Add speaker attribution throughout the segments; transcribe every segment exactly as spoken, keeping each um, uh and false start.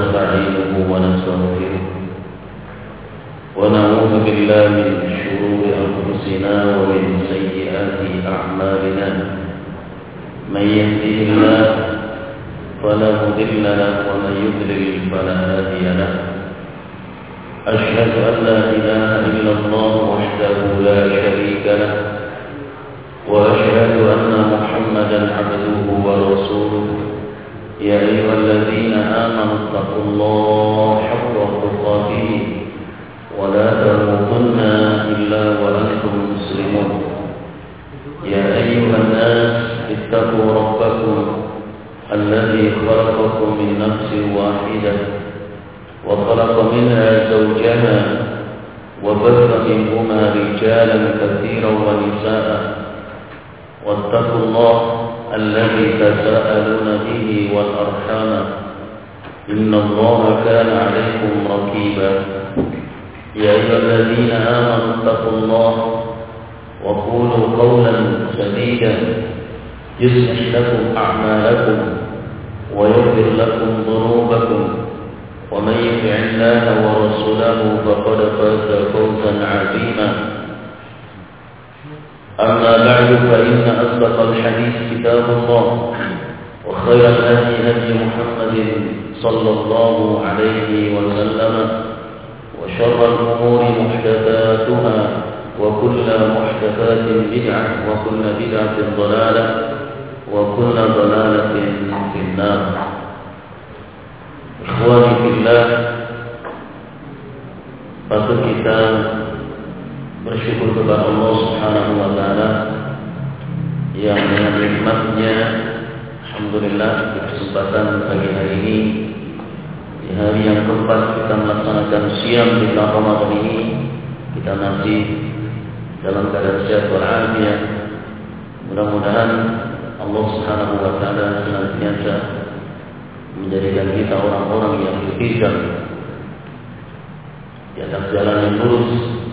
Speaker 1: ونستعينه ونستغفره ونعوذ بالله من شرور أنفسنا ومن سيئات أعمالنا من يهده الله فلا مضل له ومن يضلل فلا هادي له أشهد أن لا إله إلا الله وحده لا شريك له وأشهد أن محمدا عبده ورسوله يا أيها الذين آمنوا اتقوا الله حق تقاته ولا تموتن إلا وأنتم مسلمون يا أيها الناس اتقوا ربكم الذي خلقكم من نفس واحدة وخلق منها زوجها وبث منهما رجالا كثيرا ونساء واتقوا الله الذي تساءلون به والأرحام إن الله كان عليكم رقيبا يا أيها الذين آمنوا اتقوا الله وقولوا قولا سديدا يصلح لكم أعمالكم ويغفر لكم ذنوبكم ومن يطع الله ورسوله فقد فاز فوزا عظيما أما بعد فإن أصدق الحديث كتاب الله وخير الهدي هدي محمد صلى الله عليه وسلم وشر الأمور محدثاتها وكل محدثات بدعة وكل بدعة ضلالة وكل ضلالة في النار. Ikhwani fillah, patut kita bersyukur kepada Allah Subhanahu wa taala yang dengan nikmat-Nya alhamdulillah di kesempatan pagi hari ini, di hari yang keempat kita melaksanakan siam di bulan Ramadan ini, kita masih dalam keadaan sehat walafiat. Mudah-mudahan Allah Subhanahu wa taala senantiasa menjadikan kita orang-orang yang berhijrah di atas jalan yang lurus,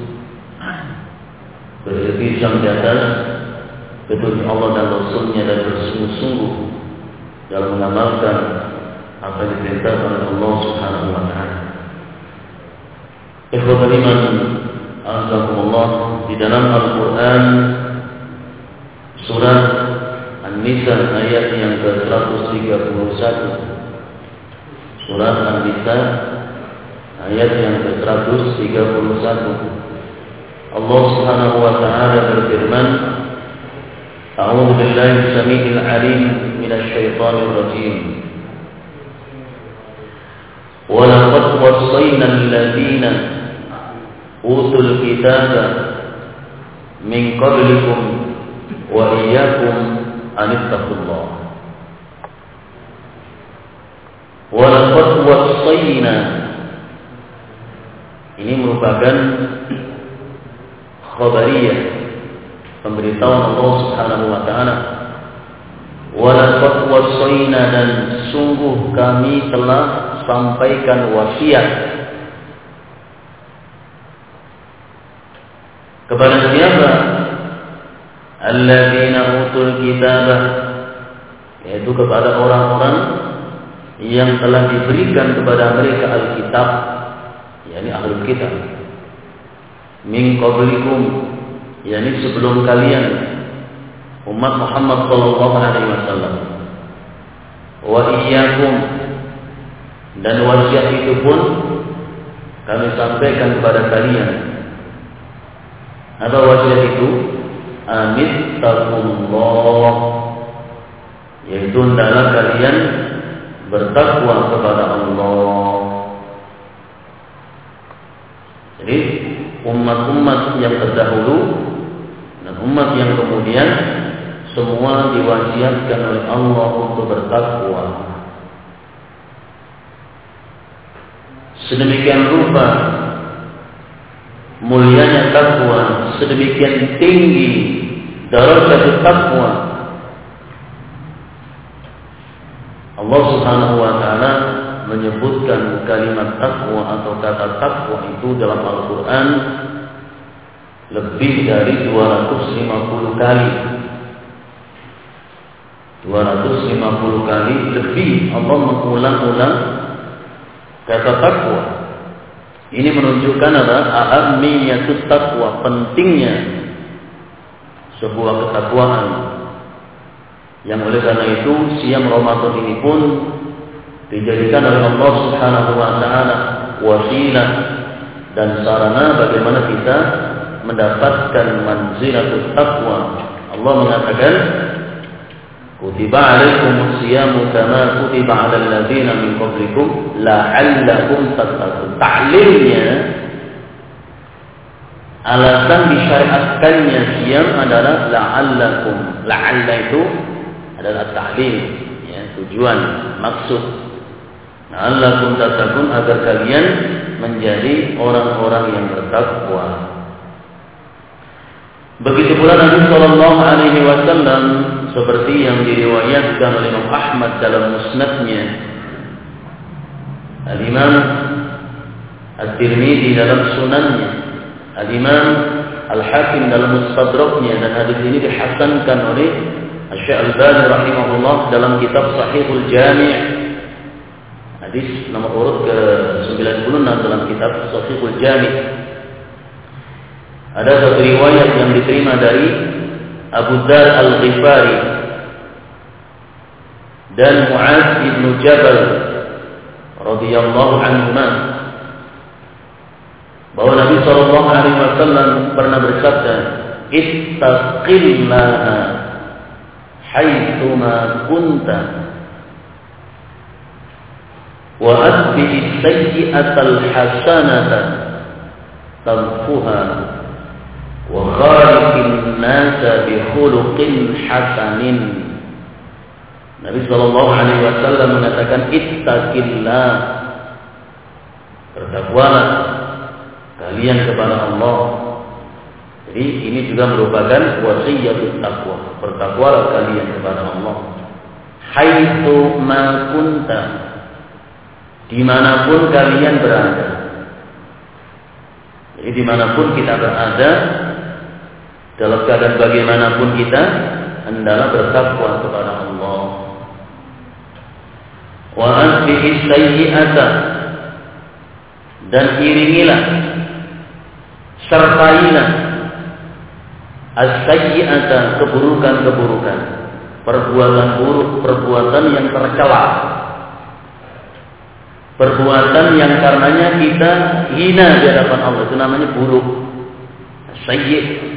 Speaker 1: berhijrah di atas petunjuk Allah dan Rasul-Nya, dan bersungguh-sungguh dalam mengamalkan apa yang diperintahkan oleh Allah Subhanahu wa taala. Ikhwatul iman, azakumullah, di dalam Al-Qur'an surah An-Nisa ayat yang ke seratus tiga puluh satu. Surah An-Nisa ayat yang ke seratus tiga puluh satu. Allah Subhanahu wa taala berfirman, A'udzu billahi samii'il 'aliim minasy syaithaanir rajiim. Wa laqad wassayna alladziina utul kitaaba min qablikum wa iyyakum an ittaqullah. Wa laqad wassayna, ini merupakan khabariyah, pemberitahuan Allah Subhanahu wa taala. Wa laqad wassayna, dan sungguh kami telah sampaikan wasiat kepada siapa? Alladzina utul kitabah, yaitu kepada orang-orang yang telah diberikan kepada mereka Alkitab, yakni ahlul kitab. Min qablikum, yakni sebelum kalian, umat Muhammad sallallahu alaihi wasallam. Wa iyyakum, dan wasiat itu pun kami sampaikan kepada kalian. Apa wasiat itu? Amittaqullah, yaitu hendaklah kalian bertakwa kepada Allah. Jadi umat-umat yang terdahulu dan umat yang kemudian semua diwasiatkan oleh Allah untuk bertakwa. Sedemikian rupa mulianya takwa, sedemikian tinggi darajat takwa. Allah Subhanahu wa taala menyebutkan kalimat takwa atau kata takwa itu dalam Al-Qur'an lebih dari dua ratus lima puluh kali. dua ratus lima puluh kali lebih Allah mengulang-ulang Kata takwa ini menunjukkan adalah ahammiyatut taqwa, pentingnya sebuah ketakwaan. Yang oleh karena itu siam Ramadan ini pun dijadikan oleh Allah Subhanahu wa taala wasilah dan sarana bagaimana kita mendapatkan manzilatut taqwa. Allah mengatakan, kutiba alaikumus siyamu kama kutiba alal ladzina min qablikum la'allakum tattaqun. Ta'lilnya, alasan disyariatkannya siam adalah la'allakum. La'alla itu adalah ta'lil, ya, tujuan, maksud. La'allakum tattaqun, agar kalian menjadi orang-orang yang bertakwa. Begitu pula Nabi Shallallahu Alaihi Wasallam seperti yang diriwayatkan oleh Imam Ahmad dalam musnadnya, Al-Imam At-Tirmidzi dalam sunannya, Al-Imam Al-Hakim dalam mustadraknya, dan hadis ini dihasankan oleh Syekh Al-Albani rahimahullah dalam kitab Sahihul Jami', hadis nomor urut ke sembilan puluh enam dalam kitab Sahihul Jami'. Ada satu riwayat yang diterima dari Abu Dzar Al-Ghifari dan Mu'adz bin Jabal radhiyallahu anhuma, bahwa Nabi sallallahu alaihi wasallam pernah bersabda, "Ittaqillaha haitsu ma kunta wa atbi'is sayyi'atal hasanata tamfuha wa khaliqin nasa bi khuluqin hasanin." Nabi sallallahu alaihi wasallam mengatakan, ittaqillah, bertakwalah kalian kepada Allah. Jadi ini juga merupakan wasiyatut taqwa, bertakwalah kalian kepada Allah. Haitsu ma kunta, dimanapun kalian berada. Jadi dimanapun kita berada, dalam keadaan bagaimanapun kita, hendaklah bertakwa kepada Allah. Wa atbi'is sayyi'ata, dan iringilah, sertailah as-sayyi'ata, keburukan-keburukan, perbuatan buruk, perbuatan yang tercela, perbuatan yang karenanya kita hina di hadapan Allah, itu namanya buruk, sayyi'.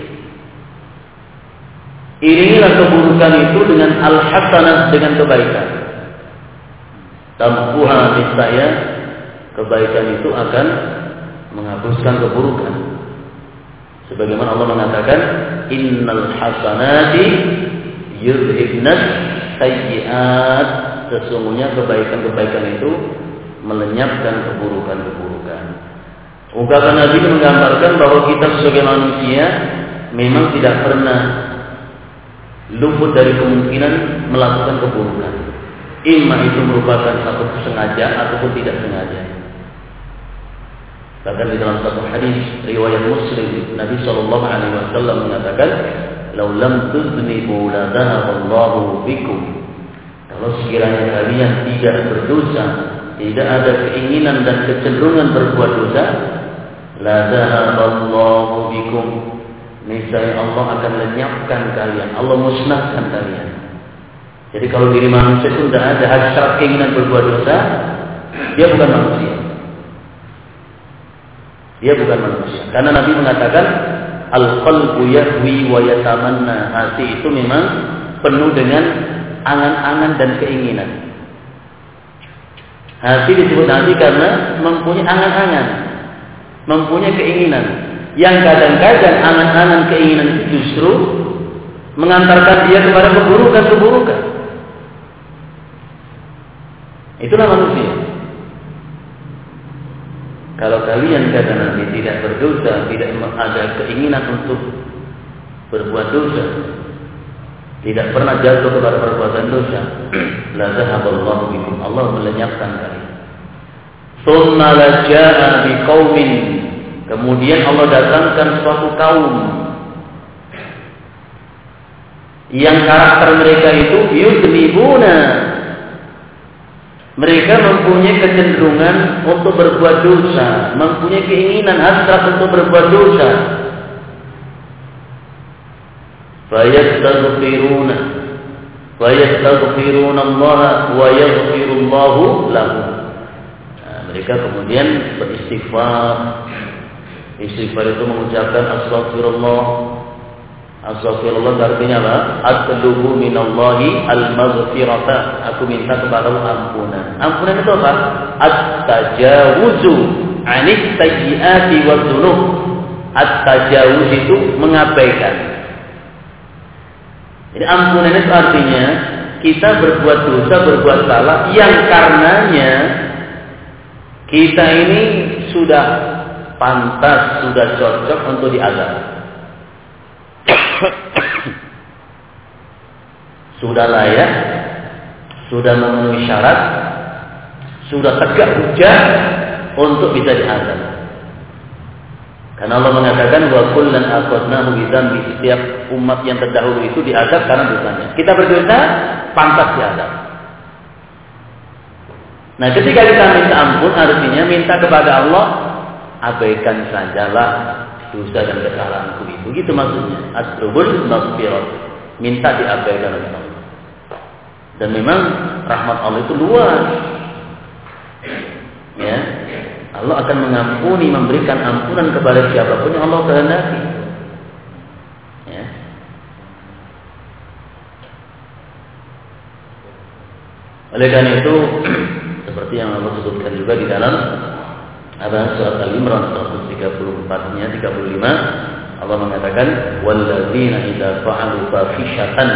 Speaker 1: Iringilah keburukan itu dengan al-hasanah, dengan kebaikan. Tampuha, niscaya kebaikan itu akan menghapuskan keburukan. Sebagaimana Allah mengatakan, innal hasanati yudhibnas sayyi'at, sesungguhnya kebaikan-kebaikan itu melenyapkan keburukan-keburukan. Ungkapan Nabi menggambarkan bahwa kita sebagai manusia memang tidak pernah luput dari kemungkinan melakukan keburukan. Imma itu merupakan satu sengaja ataupun tidak sengaja. Bahkan di dalam satu hadis riwayat Muslim, Nabi Shallallahu Alaihi Wasallam mengatakan, "Lau lam tuznibu la dhahaballahu bikum." Kalau sekiranya kalian tidak berdosa, tidak ada keinginan dan kecenderungan berbuat dosa, la dhahaballahu bikum, niscaya Allah akan lenyapkan kalian, Allah musnahkan kalian. Jadi kalau diri manusia itu tidak ada hasrat keinginan berbuat dosa, dia bukan manusia. Dia bukan manusia. Karena Nabi mengatakan, al-qalbu yahwi wa yatamanna, hati itu memang penuh dengan angan-angan dan keinginan. Hati disebut hati karena mempunyai angan-angan, mempunyai keinginan. Yang kadang-kadang angan-angan keinginan itu justru mengantarkan dia kepada keburukan-keburukan. Itulah manusia. Kalau kalian kata Nabi tidak berdosa, tidak ada keinginan untuk berbuat dosa, tidak pernah jatuh kepada perbuatan dosa, la zahaballahu bikum, Allah melenyapkan kalian. Tsumma la jaa biqaumin, kemudian Allah datangkan suatu kaum yang karakter mereka itu yudnibuna Mereka mempunyai kecenderungan untuk berbuat dosa, mempunyai keinginan hasrat untuk berbuat dosa. Fayastaghfiruna fayastaghfiruna Allah wa yaghfirullahu lahum. Nah, mereka kemudian beristighfar. Istighfar itu mengucapkan astagfirullah. Astagfirullah artinya apa? Atlubu minallahi al-maghfirata. Aku minta kepada Allah ampunan. Ampunan itu apa? At-tajawuzu 'anil sayyiati wadz-dzunub. At-tajawuz itu mengabaikan. Jadi ampunan itu artinya kita berbuat dosa, berbuat salah yang karenanya kita ini sudah pantas, sudah cocok untuk diazab. Sudah layak, sudah memenuhi syarat, sudah tegak hujah untuk bisa diazab. Karena Allah mengatakan wa kullan aqadnahu bidzambi, setiap umat yang terdahulu itu diazab karena dosanya. Kita berdosa, pantas diazab. Nah, ketika kita minta ampun artinya minta kepada Allah, abaikan sajalah dosa dan kesalahanku itu. Gitu maksudnya. Aslubul maghfirah. Minta diabaikan oleh Allah. Dan memang rahmat Allah itu luas. Ya. Allah akan mengampuni, memberikan ampunan kepada siapapun yang Allah kehendaki. Ya. Oleh karena itu, seperti yang Allah sebutkan juga di dalam ada surat Al-Imran seratus tiga puluh empat-nya tiga puluh lima, Allah mengatakan walladzina idza fa'alu fahishatan.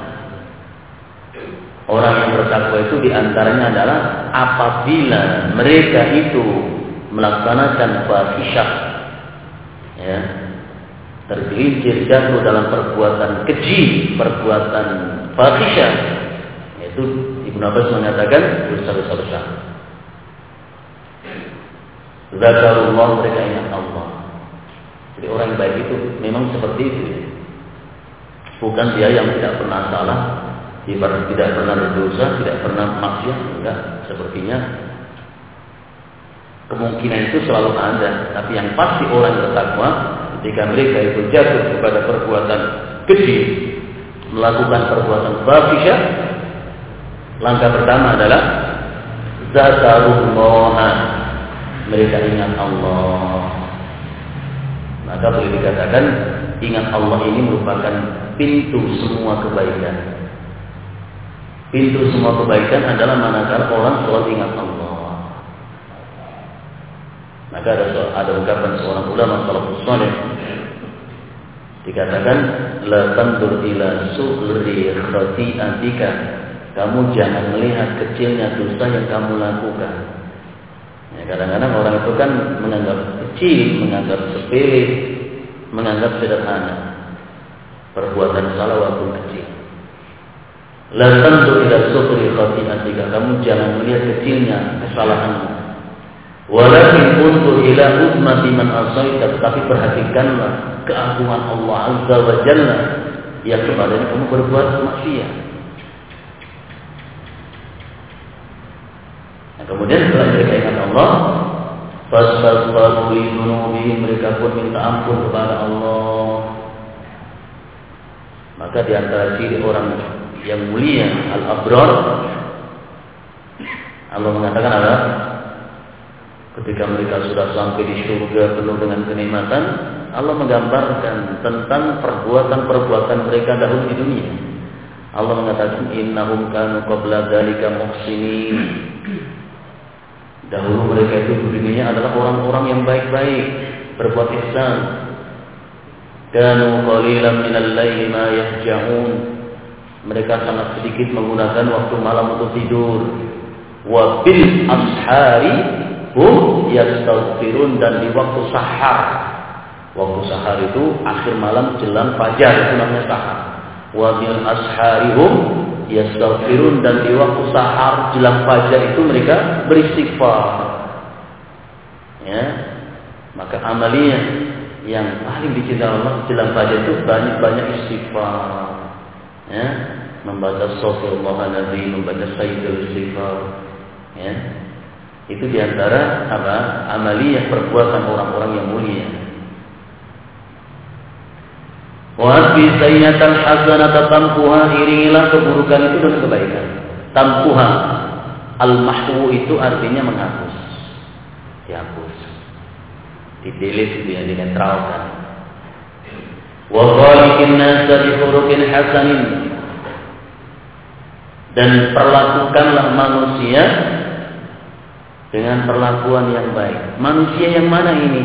Speaker 1: Orang yang bertakwa itu diantaranya adalah apabila mereka itu melaksanakan fahisyah, ya, tergelincir jatuh dalam perbuatan keji, perbuatan fahisyah, yaitu Ibnu Abbas mengatakan dosa-dosa besar. Zakarullah, mereka ingat Allah. Jadi orang yang baik itu memang seperti itu. Bukan dia yang tidak pernah salah, tidak pernah berdosa, tidak pernah maksiat, enggak. Sepertinya kemungkinan itu selalu ada. Tapi yang pasti orang bertakwa ketika mereka itu jatuh kepada perbuatan keji, melakukan perbuatan fahisyah, langkah pertama adalah zakarullah, mereka ingat Allah. Maka boleh dikatakan ingat Allah ini merupakan pintu semua kebaikan. Pintu semua kebaikan adalah manakala orang selalu ingat Allah. Maka ada ada ungkapan seorang ulama salafus saleh, dikatakan la tandur ila sughri khati'atika, kamu jangan melihat kecilnya dosa yang kamu lakukan. Ya, kadang-kadang orang itu kan menganggap kecil, menganggap sepele, menganggap sederhana perbuatan salah walaupun kecil. La tandur ila sughri khati'atika, kamu jangan melihat kecilnya kesalahanmu. Walakin undur ila uzmati man asaita, tetapi perhatikanlah keagungan Allah Azza wa Jalla yang kepadanya kamu berbuat maksiat. Nah, kemudian setelah mereka ingat Allah, fastaghfiru li dzunubihim, mereka pun minta ampun kepada Allah. Maka di antara ciri orang yang mulia al-abrar, Allah mengatakan apa? Ketika mereka sudah sampai di surga penuh dengan kenikmatan, Allah menggambarkan tentang perbuatan-perbuatan mereka dahulu di dunia. Allah mengatakan innahum kanu qabla dzalika muhsinin. Dahulu mereka itu dulunya adalah orang-orang yang baik-baik, berbuat ihsan. Kanu qalilan minal laili ma yahja'un. Mereka sangat sedikit menggunakan waktu malam untuk tidur. Wa bil ashari hum yastaghfirun, dan di waktu sahar. Waktu sahar itu akhir malam jelang fajar, itu namanya sahar. Wa bil asharihum yastaghfirun, dan di waktu sahar jelang fajar itu mereka beristighfar. Ya. Maka amalia yang paling dicintai Allah jelang fajar itu banyak-banyak istighfar. Ya, membaca Astagfirullahaladzim, membaca Sayyidul Istighfar. Ya. Itu diantara apa? Amaliyah perbuatan orang-orang yang mulia. Wa fi sayyi'atan hasanatan tampuha, iringilah keburukan itu dengan kebaikan. Tampuha, al-mahwu itu artinya menghapus. Dihapus. Di-delete itu ya, dinetralkan. Wa khaliqin nasa bi khuluqin hasanin, dan perlakukanlah manusia dengan perlakuan yang baik. Manusia yang mana ini?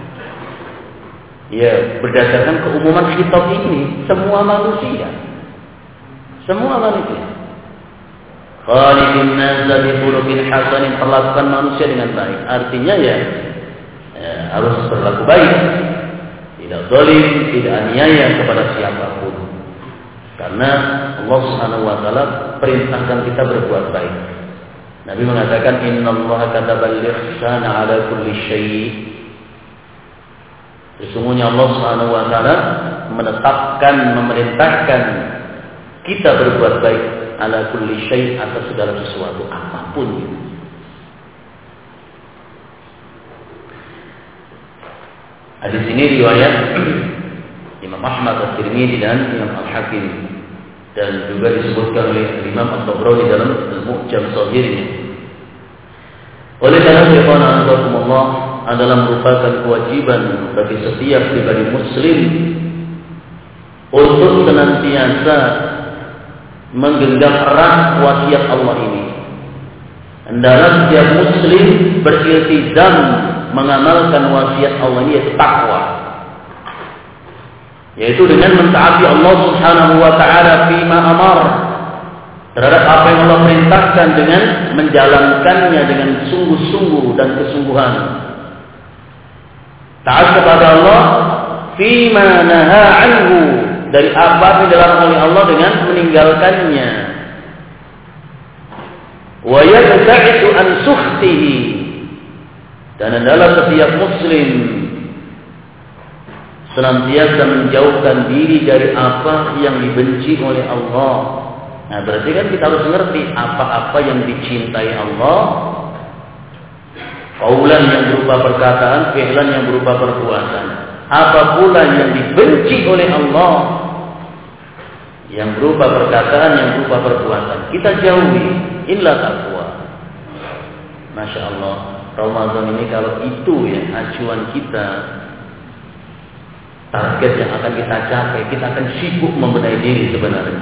Speaker 1: Ya, berdasarkan keumuman khitab ini, semua manusia. Semua manusia. Khaliqin nasa bi khuluqin hasanin, perlakukan manusia dengan baik. Artinya ya, ya harus berlaku baik. Tidak zalim, tidak aniaya kepada siapapun. Karena Allah Subhanahu wa taala perintahkan kita berbuat baik. Nabi mengatakan innallaha katabal ihsana ala kulli syai'. Sesungguhnya Allah Subhanahu wa taala menetapkan, memerintahkan kita berbuat baik ala kulli syai', atas segala sesuatu apapun. Hadis ini riwayat Imam Ahmad, At-Tirmidzi dan Imam Al-Hakim, dan juga disebutkan oleh Imam At-Tabrani dalam Al-Mu'jam Shaghirnya. Oleh karena ikhwan Allah adalah merupakan kewajiban bagi setiap pribadi muslim untuk senantiasa menggenggam erat wasiat Allah ini. Hendaklah setiap muslim beriltizam mengamalkan wasiat Allah ini, yaitu takwa, yaitu dengan mentaati Allah Subhanahu wa taala fima amar, terhadap apa yang Allah perintahkan, dengan menjalankannya dengan sungguh-sungguh dan kesungguhan. Taat kepada Allah fima naha anhu, dari apa yang dilarang oleh Allah dengan meninggalkannya. Wa yabta'idu an sukhtihi, dan adalah setiap muslim senantiasa menjauhkan diri dari apa yang dibenci oleh Allah. Nah, berarti kan kita harus mengerti apa-apa yang dicintai Allah, qaulan yang berupa perkataan, fi'lan yang berupa perbuatan. Apa pula yang dibenci oleh Allah, yang berupa perkataan, yang berupa perbuatan, kita jauhi. Inilah takwa. Masya Allah, Ramadan ini kalau itu ya acuan kita, target yang akan kita capai, kita akan sibuk membenahi diri sebenarnya.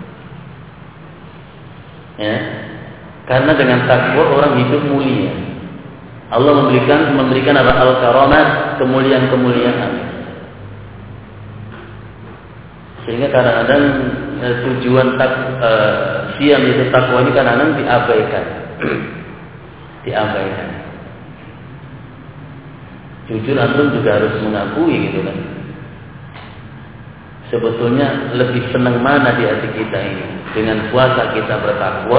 Speaker 1: Ya, karena dengan takwa orang hidup mulia. Allah memberikan memberikan apa? Al-karamat, kemuliaan-kemuliaan. Sehingga kadang-kadang eh, tujuan tak eh, siam itu takwa ini kadang-kadang diabaikan, diabaikan. Jujur antum juga harus mengakui gitu kan. Sebetulnya lebih senang mana di hati kita ini, dengan puasa kita bertakwa,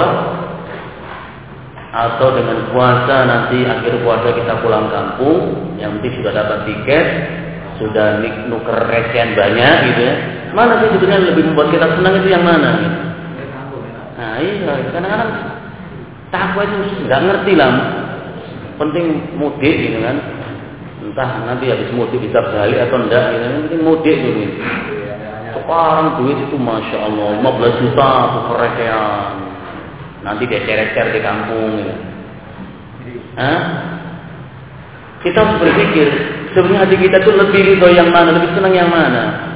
Speaker 1: atau dengan puasa nanti akhir puasa kita pulang kampung, yang penting sudah dapat tiket, sudah nuker recehan banyak gitu ya. Mana sih sebetulnya lebih membuat kita senang, itu yang mana? Gitu. Nah iya, kadang-kadang takwa itu nggak ngerti lah. Penting mudik gitu kan. Entah nanti habis mudik bisa balik atau enggak gitu. Yang penting mudik dulu. Gitu. Sekarang duit itu Masya Allah lima belas juta tuker recehan. Nanti dia cerer-cerer di kampung gitu. Hah? Kita harus berpikir, sebenarnya hati kita tuh lebih ridho yang mana, lebih senang yang mana.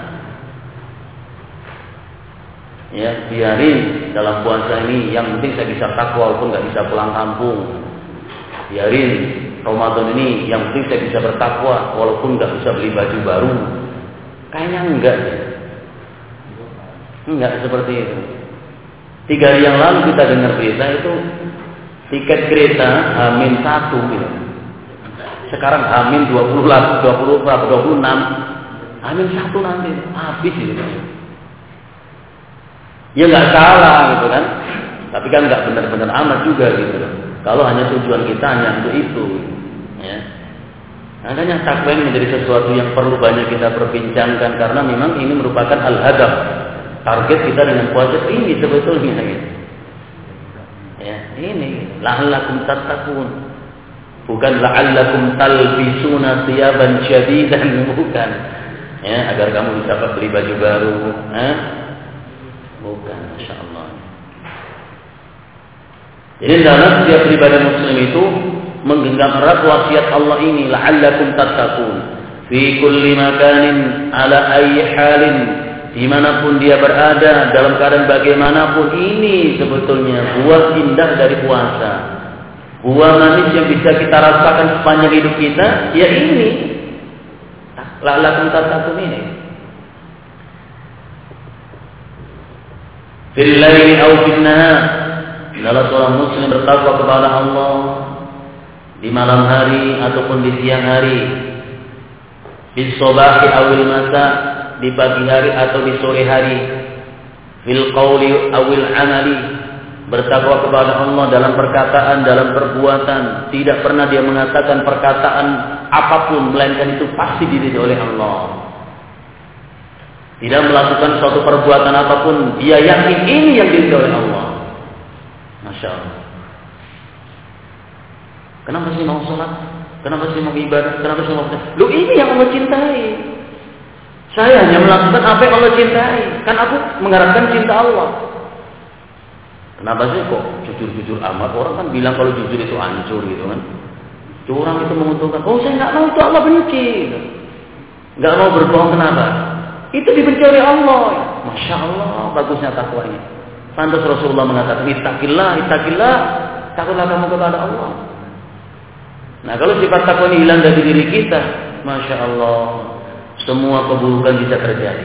Speaker 1: Ya, biarin dalam puasa ini yang penting saya bisa takwa walaupun nggak bisa pulang kampung. Biarin Ramadan ini yang penting saya bisa bertakwa walaupun nggak bisa beli baju baru. Kayaknya enggak ya. Enggak seperti itu. Tiga hari yang lalu kita dengar berita itu tiket kereta Hamin satu gitu. Sekarang Hamin dua puluh lah, dua puluh berapa, dua puluh enam. Hamin satu nanti habis gitu. Ya nggak salah gitu kan, tapi kan nggak benar-benar amat juga gitu. Kalau hanya tujuan kita hanya untuk itu, ya. Makanya takwa ini menjadi sesuatu yang perlu banyak kita perbincangkan karena memang ini merupakan al-hadaf, target kita dengan puasa ini sebetulnya. Gitu. Ya, ini la'allakum tattaqun. Bukan la'allakum talbisuna thiyaban syadidan, bukan. Ya, agar kamu bisa beli baju baru, eh? Bukan, masyaallah. Jadi dalam setiap ibadah muslim itu menggenggam erat wasiat Allah ini, la'allakum tattaqun. Fi kulli makanin ala ayyi halin, dimanapun dia berada, dalam keadaan bagaimanapun, ini sebetulnya buah indah dari puasa. Buah manis yang bisa kita rasakan sepanjang hidup kita, ya ini. La'allakum tattaqun ini. Fil laili aw fil nahar, adalah seorang muslim bertakwa kepada Allah di malam hari ataupun di siang hari. Fil sabahi awil masa, di pagi hari atau di sore hari. Fil qawli awil amali, bertakwa kepada Allah dalam perkataan, dalam perbuatan. Tidak pernah dia mengatakan perkataan apapun melainkan itu pasti diridhoi oleh Allah. Tidak melakukan suatu perbuatan apapun, dia yakin ini yang diridhoi oleh Allah. Masya Allah. Kenapa sih mau sholat? Kenapa sih mau ibadah? Kenapa sih mau ibadah? Lu ini yang Allah cintai. Saya hanya melakukan apa yang Allah cintai. Kan aku mengharapkan cinta Allah. Kenapa sih kok jujur-jujur amat? Orang kan bilang kalau jujur itu hancur gitu kan. Curang itu menguntungkan. Oh, saya nggak mau, itu Allah benci. Nggak mau berbohong, kenapa? Itu dibenci oleh Allah. Masya Allah, bagusnya takwanya. Pantas Rasulullah mengatakan, ittaqillah, ittaqillah, takutlah kamu kepada Allah. Nah, kalau sifat takwa ini hilang dari diri kita, Masya Allah, semua keburukan bisa terjadi.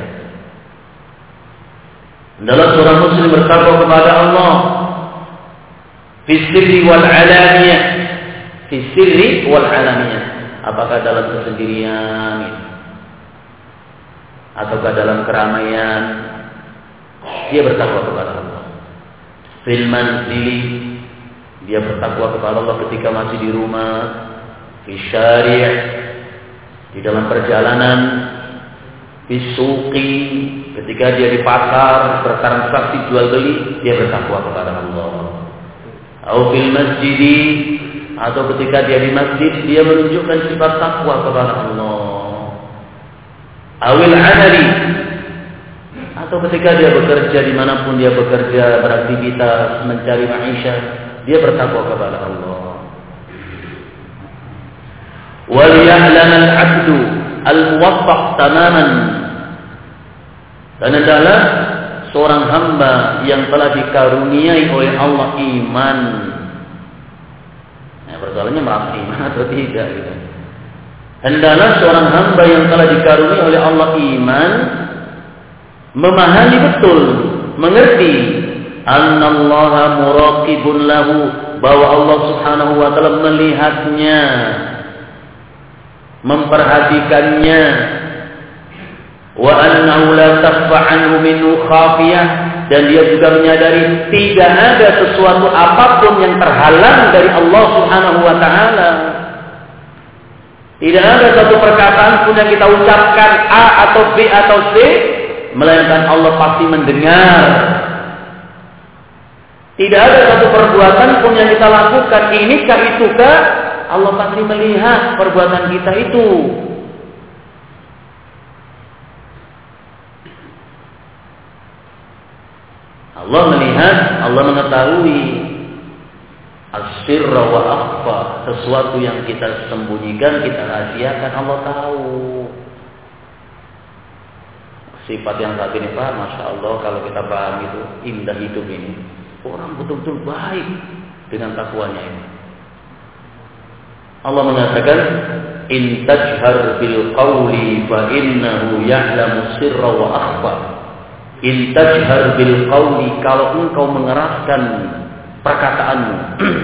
Speaker 1: Dalam seorang muslim bertakwa kepada Allah, fi sirri wal alaniyah, fi sirri wal alaniyah, apakah dalam kesendirian ataukah dalam keramaian, dia bertakwa kepada Allah. Fil manzili, dia bertakwa kepada Allah ketika masih di rumah. Fi syari', di dalam perjalanan. Fi suqi, ketika dia di pasar bertransaksi jual beli, dia bertakwa kepada Allah. Au fil masjidi, atau ketika dia di masjid, dia menunjukkan sifat takwa kepada Allah. Awil amali, atau ketika dia bekerja dimanapun dia bekerja, beraktivitas, mencari maisha, dia bertakwa kepada Allah. Wal ya'lam al-'abdu al-muwaffaq tamaman, dan adalah seorang hamba yang telah dikaruniai oleh Allah iman. Nah, persoalannya merasa iman atau tidak gitu. Hendaklah seorang hamba yang telah dikaruniai oleh Allah iman memahami betul, mengerti annallaha muraqibun lahu, bahwa Allah Subhanahu wa taala melihatnya, memperhatikannya, wa annahu la takhfa anhu minhu khafiyah, dan dia juga menyadari tidak ada sesuatu apapun yang terhalang dari Allah Subhanahu wa taala. Tidak ada satu perkataan pun yang kita ucapkan A atau B atau C, melainkan Allah pasti mendengar. Tidak ada satu perbuatan pun yang kita lakukan, inikah itukah, Allah pasti melihat perbuatan kita itu. Allah melihat, Allah mengetahui as-sirra wa akhfa, sesuatu yang kita sembunyikan, kita rahasiakan, Allah tahu. Sifat yang saat ini Pak, Masya Allah, kalau kita paham itu, indah hidup ini. Orang betul-betul baik dengan takwanya ini. Allah mengatakan, in tajhar bil qawli fa innahu ya'lamu sirra wa akhfa. In tajhar bil qawli, kalau engkau mengeraskan perkataanmu,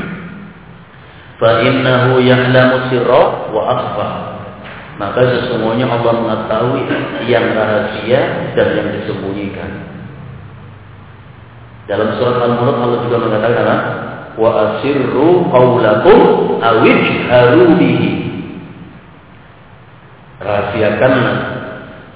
Speaker 1: fa innahu ya'lamu sirra wa akhfa, maka sesungguhnya Allah mengetahui yang rahasia dan yang disembunyikan. Dalam surat Al-Mulk Allah juga mengatakan, wa asirru qawlakum aw ijharu bihi, rahasiakanlah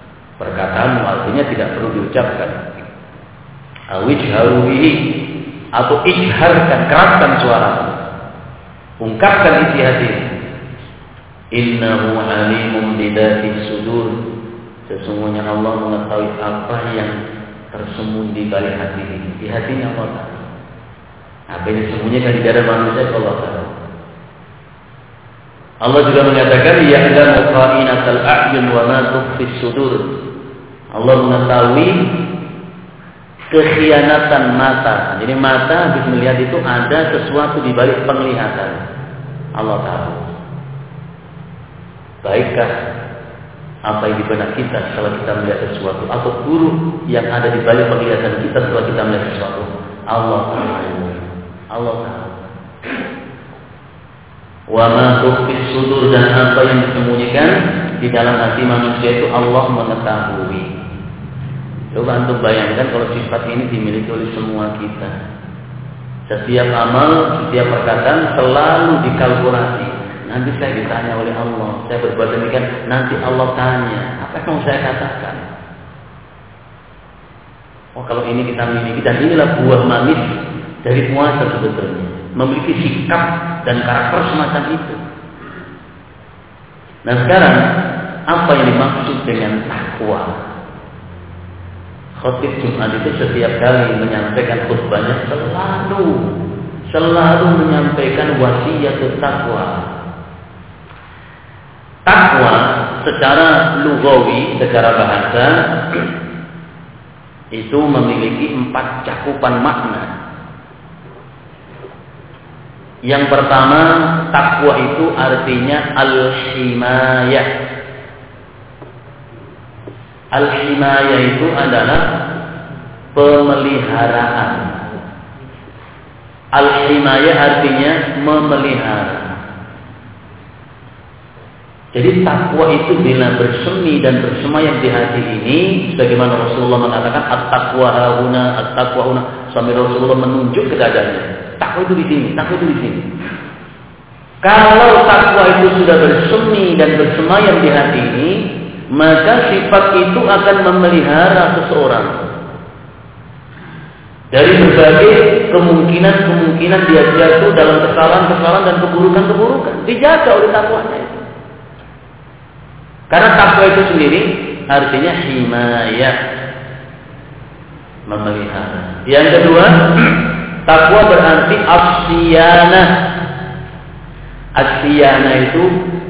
Speaker 1: perkataanmu, artinya tidak perlu diucapkan. Aw ijharu bihi, atau izharkan, keraskan suara, ungkapkan isi hati. Innahu alimun bidatis sudur. Sesungguhnya Allah mengetahui apa yang tersembunyi di balik hati ini. Di hatinya Allah tahu. Apa yang disembunyikan di dada manusia Allah tahu. Allah juga mengatakan ya'lamu kha'inatal a'yun wa ma tukhfis sudur. Allah mengetahui kekhianatan mata. Jadi mata habis melihat itu ada sesuatu di balik penglihatan. Allah tahu. Baikkah apa yang di benak kita setelah kita melihat sesuatu, atau buruk yang ada di balik penglihatan kita setelah kita melihat sesuatu? Allah tahu. Allah tahu. Wa ma tukhfis sudur, dan apa yang disembunyikan di dalam hati manusia itu Allah mengetahui. Coba antum bayangkan kalau sifat ini dimiliki oleh semua kita. Setiap amal, setiap perkataan selalu dikalkulasi. Nanti saya ditanya oleh Allah, saya berbuat demikian, nanti Allah tanya, apa yang mau saya katakan? Oh, kalau ini kita miliki, dan inilah buah manis dari puasa sebetulnya, memiliki sikap dan karakter semacam itu. Nah sekarang, apa yang dimaksud dengan takwa? Khotib Jumat itu setiap kali menyampaikan khutbahnya selalu, selalu menyampaikan wasiat takwa. Takwa secara lugawi, secara bahasa itu memiliki empat cakupan makna. Yang pertama, takwa itu artinya al-himayah. Al-himayah itu adalah pemeliharaan. Al-himayah artinya memelihara. Jadi takwa itu bila bersemi dan bersemayam di hati ini, sebagaimana Rasulullah mengatakan at-taqwa hauna, at-taqwa hauna, sampai Rasulullah menunjuk ke dadanya. Takwa itu di sini, takwa itu di sini. Kalau takwa itu sudah bersemi dan bersemayam di hati ini, maka sifat itu akan memelihara seseorang dari berbagai kemungkinan-kemungkinan dia jatuh dalam kesalahan-kesalahan dan keburukan-keburukan. Dijaga oleh takwanya itu. Karena takwa itu sendiri artinya himayah, memelihara. Yang kedua, takwa berarti as-siyanah. As-siyanah itu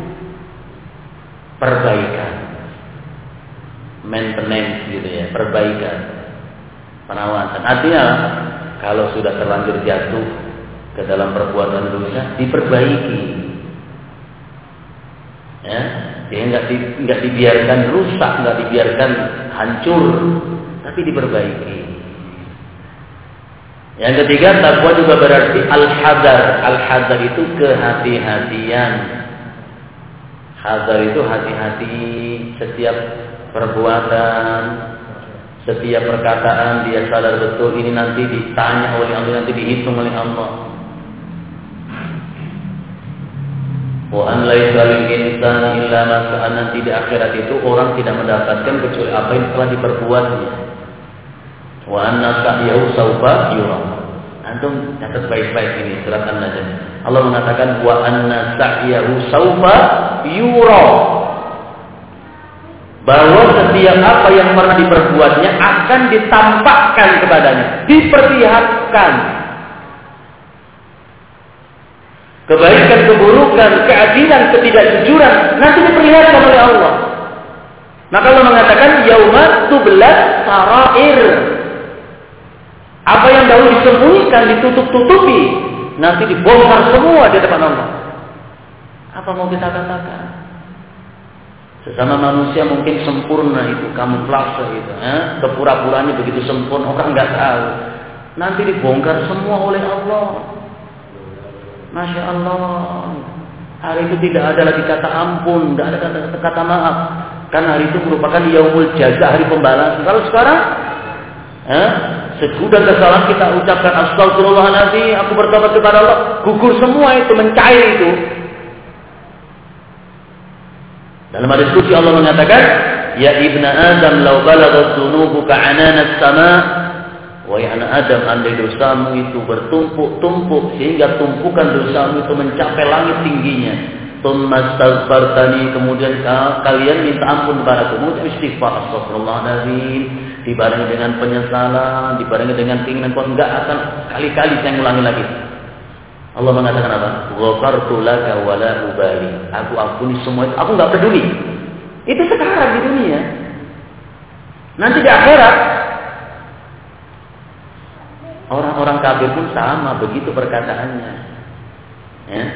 Speaker 1: perbaikan, maintenance gitu ya, perbaikan, perawatan. Artinya kalau sudah terlanjur jatuh ke dalam perbuatan dosa, diperbaiki. Ya, dia nggak di, nggak dibiarkan rusak, nggak dibiarkan hancur, tapi diperbaiki. Yang ketiga, takwa juga berarti al-hadar. Al-hadar itu kehati-hatian. Hadar itu hati-hati setiap perbuatan, setiap perkataan dia sadar betul ini nanti ditanya oleh Allah, nanti dihitung oleh Allah. Wa an laisa lil insani illa ma sa'a, nanti di akhirat itu orang tidak mendapatkan kecuali apa yang telah diperbuatnya. Wa anna sa'yahu sawfa yura. Antum catat baik-baik ini surat An-Najm. Allah mengatakan wa anna sa'yahu sawfa yura, bahwa setiap apa yang pernah diperbuatnya akan ditampakkan kepadanya, diperlihatkan. Kebaikan, keburukan, keadilan, ketidakjujuran nanti diperlihatkan oleh Allah. Maka Allah mengatakan yauma tublat sarair. Apa yang dahulu disembunyikan, ditutup-tutupi, nanti dibongkar semua di depan Allah. Apa mau kita katakan? Sesama manusia mungkin sempurna itu, kamuflase itu, eh? Kepura-puranya begitu sempurna, orang nggak tahu. Nanti dibongkar semua oleh Allah. Masya Allah. Hari itu tidak ada lagi kata ampun, tidak ada kata, kata maaf. Karena hari itu merupakan yaumul jaza, hari pembalasan. Kalau sekarang, eh? Sesudah kesalahan kita ucapkan astagfirullahaladzim, aku bertobat kepada Allah, gugur semua itu, mencair itu. Dalam hadis qudsi Allah mengatakan, ya ibna Adam law balaghat dhunubuka 'anana as-sama' wahai anak Adam, andai dosamu itu bertumpuk-tumpuk sehingga tumpukan dosamu itu mencapai langit tingginya, tsumma astaghfartani, kemudian kalian minta ampun kepadaku, kemudian istighfar, astagfirullahaladzim, dibarengi dengan penyesalan, dibarengi dengan keinginan kuat, enggak akan kali-kali saya ulangi lagi. Allah mengatakan apa? Ghafartu laka wa la ubali. Aku ampuni semua itu, aku enggak peduli. Itu sekarang di dunia. Nanti di akhirat orang-orang kafir pun sama begitu perkataannya. Ya.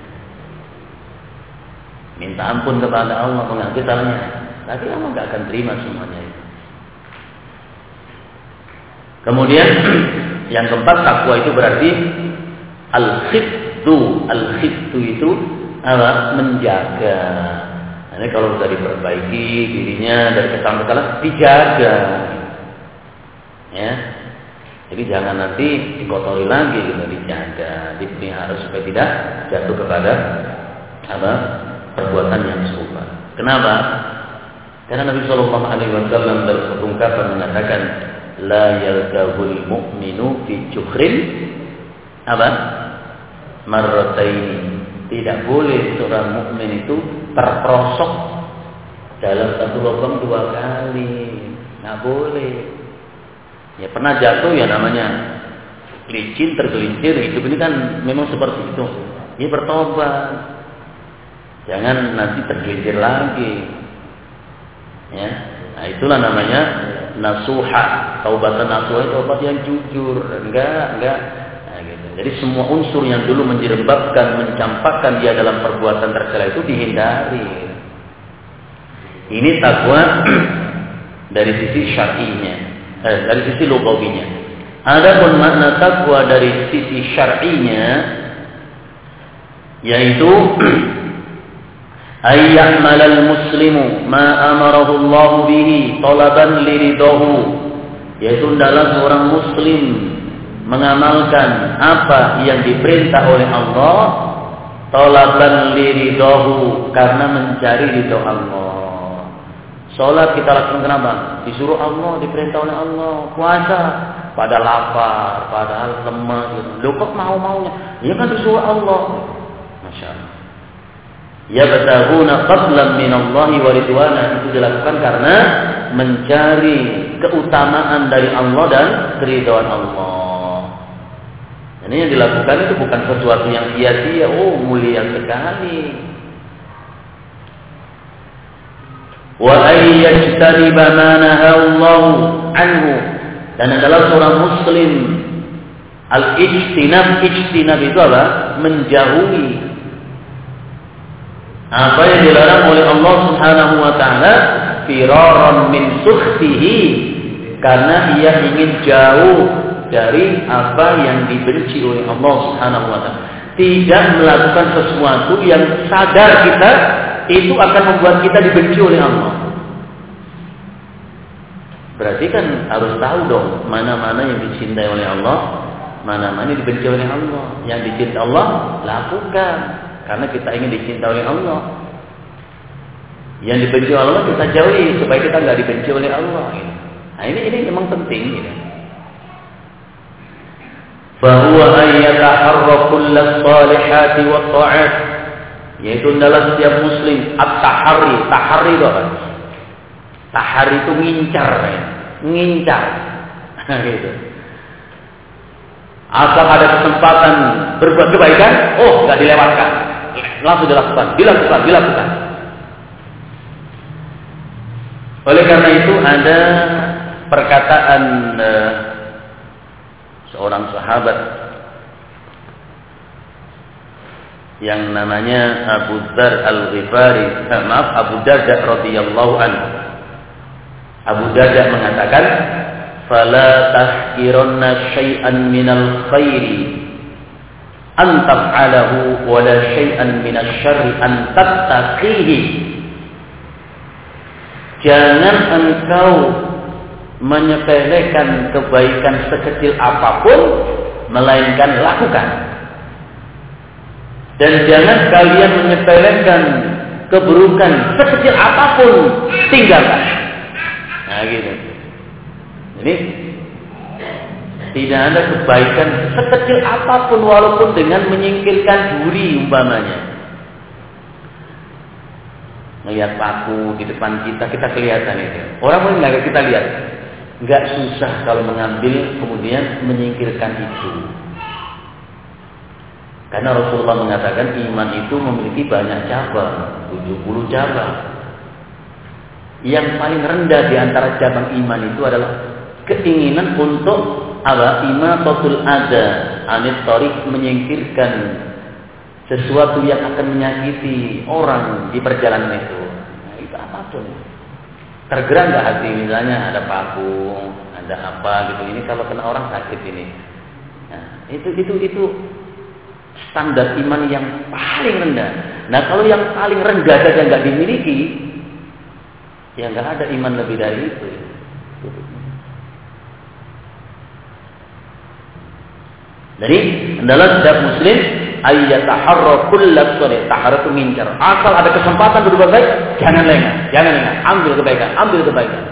Speaker 1: Minta ampun kepada Allah, mengakui salahnya. Tapi Allah enggak akan terima semuanya itu. Kemudian yang keempat, takwa itu berarti al-khifdu. Al-khifdu itu apa? Menjaga. Nah, ini kalau sudah diperbaiki dirinya dari kesalahan-kesalahan, dijaga. Ya. Jadi jangan nanti dikotori lagi, gitu, dijaga, dipelihara supaya tidak jatuh kepada apa? Perbuatan yang serupa. Kenapa? Karena Nabi Shallallahu Alaihi Wasallam dalam satu ungkapan mengatakan, la yalgabul mu'minu fi juhrin apa? Marrataini. Tidak boleh seorang mukmin itu terperosok dalam satu lubang dua kali. Nggak boleh. Ya pernah jatuh ya namanya licin, tergelincir. Hidup ini kan memang seperti itu. Dia bertobat. Jangan nanti tergelincir lagi. Ya. Nah itulah namanya nasuha. Taubatan nasuha itu taubat yang jujur. Enggak, enggak. Nah, gitu. Jadi semua unsur yang dulu menjerembabkan, mencampakkan dia dalam perbuatan tercela itu dihindari. Ini takwa dari sisi syar'inya, eh, dari sisi lugawinya. Adapun makna takwa dari sisi syar'inya yaitu ayya'malal muslimu ma amarahu Allah bihi talaban liridahu, yaitu adalah seorang muslim mengamalkan apa yang diperintah oleh Allah talaban liridahu, karena mencari ridho Allah. Salat kita lakukan kenapa? Disuruh Allah, diperintah oleh Allah. Puasa pada lapar, padahal lemah gitu. Loh kok mau-maunya? Ya kan disuruh Allah. Masya Allah. Yabtaghuna fadlan minallahi wa ridwana, itu dilakukan karena mencari keutamaan dari Allah dan keridhaan Allah. Ini yang dilakukan itu bukan sesuatu yang sia-sia. Oh, mulia sekali. Wa ayyajtaniba ma nahallahu anhu, dan adalah seorang muslim al-ijtinab. Ijtinab itu apa? Menjauhi apa yang dilarang oleh Allah Subhanahu wa taala, firaran min sukhtihi, karena ia ingin jauh dari apa yang dibenci oleh Allah Subhanahu wa taala. Tidak melakukan sesuatu yang sadar kita itu akan membuat kita dibenci oleh Allah. Berarti kan harus tahu dong mana-mana yang dicintai oleh Allah, mana-mana yang dibenci oleh Allah. Yang dicintai Allah lakukan, karena kita ingin dicintai oleh Allah. Yang dibenci oleh Allah kita jauhi supaya kita nggak dibenci oleh Allah. Nah ini ini memang penting. Ini. Bahwa ayyataharra kullas salihati wa ta'at, yaitu adalah setiap muslim at-tahari. Tahari itu apa? Tahari itu ngincar, ya. Ngincar. Gitu. Asal ada kesempatan berbuat kebaikan, oh nggak dilewatkan, langsung dilakukan, dilakukan, dilakukan. Oleh karena itu ada perkataan uh, seorang sahabat yang namanya Abu Dzar Al-Ghifari, eh, maaf Abu Darda radhiyallahu anhu. Abu Darda mengatakan, "Fala tahqiranna syai'an minal khairi an taf'alahu wa la syai'an minasy syarri an tattaqihi." Jangan engkau menyepelekan kebaikan sekecil apapun, melainkan lakukan. Dan jangan kalian menyepelekan keburukan sekecil apapun, tinggalkan. Nah gitu. Jadi tidak ada kebaikan sekecil apapun walaupun dengan menyingkirkan duri umpamanya. Melihat paku di depan kita, kita kelihatan itu. Orang pun nggak kita lihat. Nggak susah kalau mengambil kemudian menyingkirkan itu. Karena Rasulullah mengatakan iman itu memiliki banyak cabang, tujuh puluh cabang. Yang paling rendah di antara cabang iman itu adalah keinginan untuk apa? Imatatul adza anit thariq, menyingkirkan sesuatu yang akan menyakiti orang di perjalanan itu. Nah, itu apapun. Tergerak nggak hati, misalnya ada paku, ada apa gitu. Ini kalau kena orang sakit ini. Nah, itu itu itu standar iman yang paling rendah. Nah, kalau yang paling rendah saja nggak dimiliki, ya nggak ada iman lebih dari itu. Jadi adalah setiap muslim ayyataharra kullas shalih, taharatu mincar. Asal ada kesempatan berbuat baik, jangan lengah, jangan lengah, ambil kebaikan, ambil kebaikan.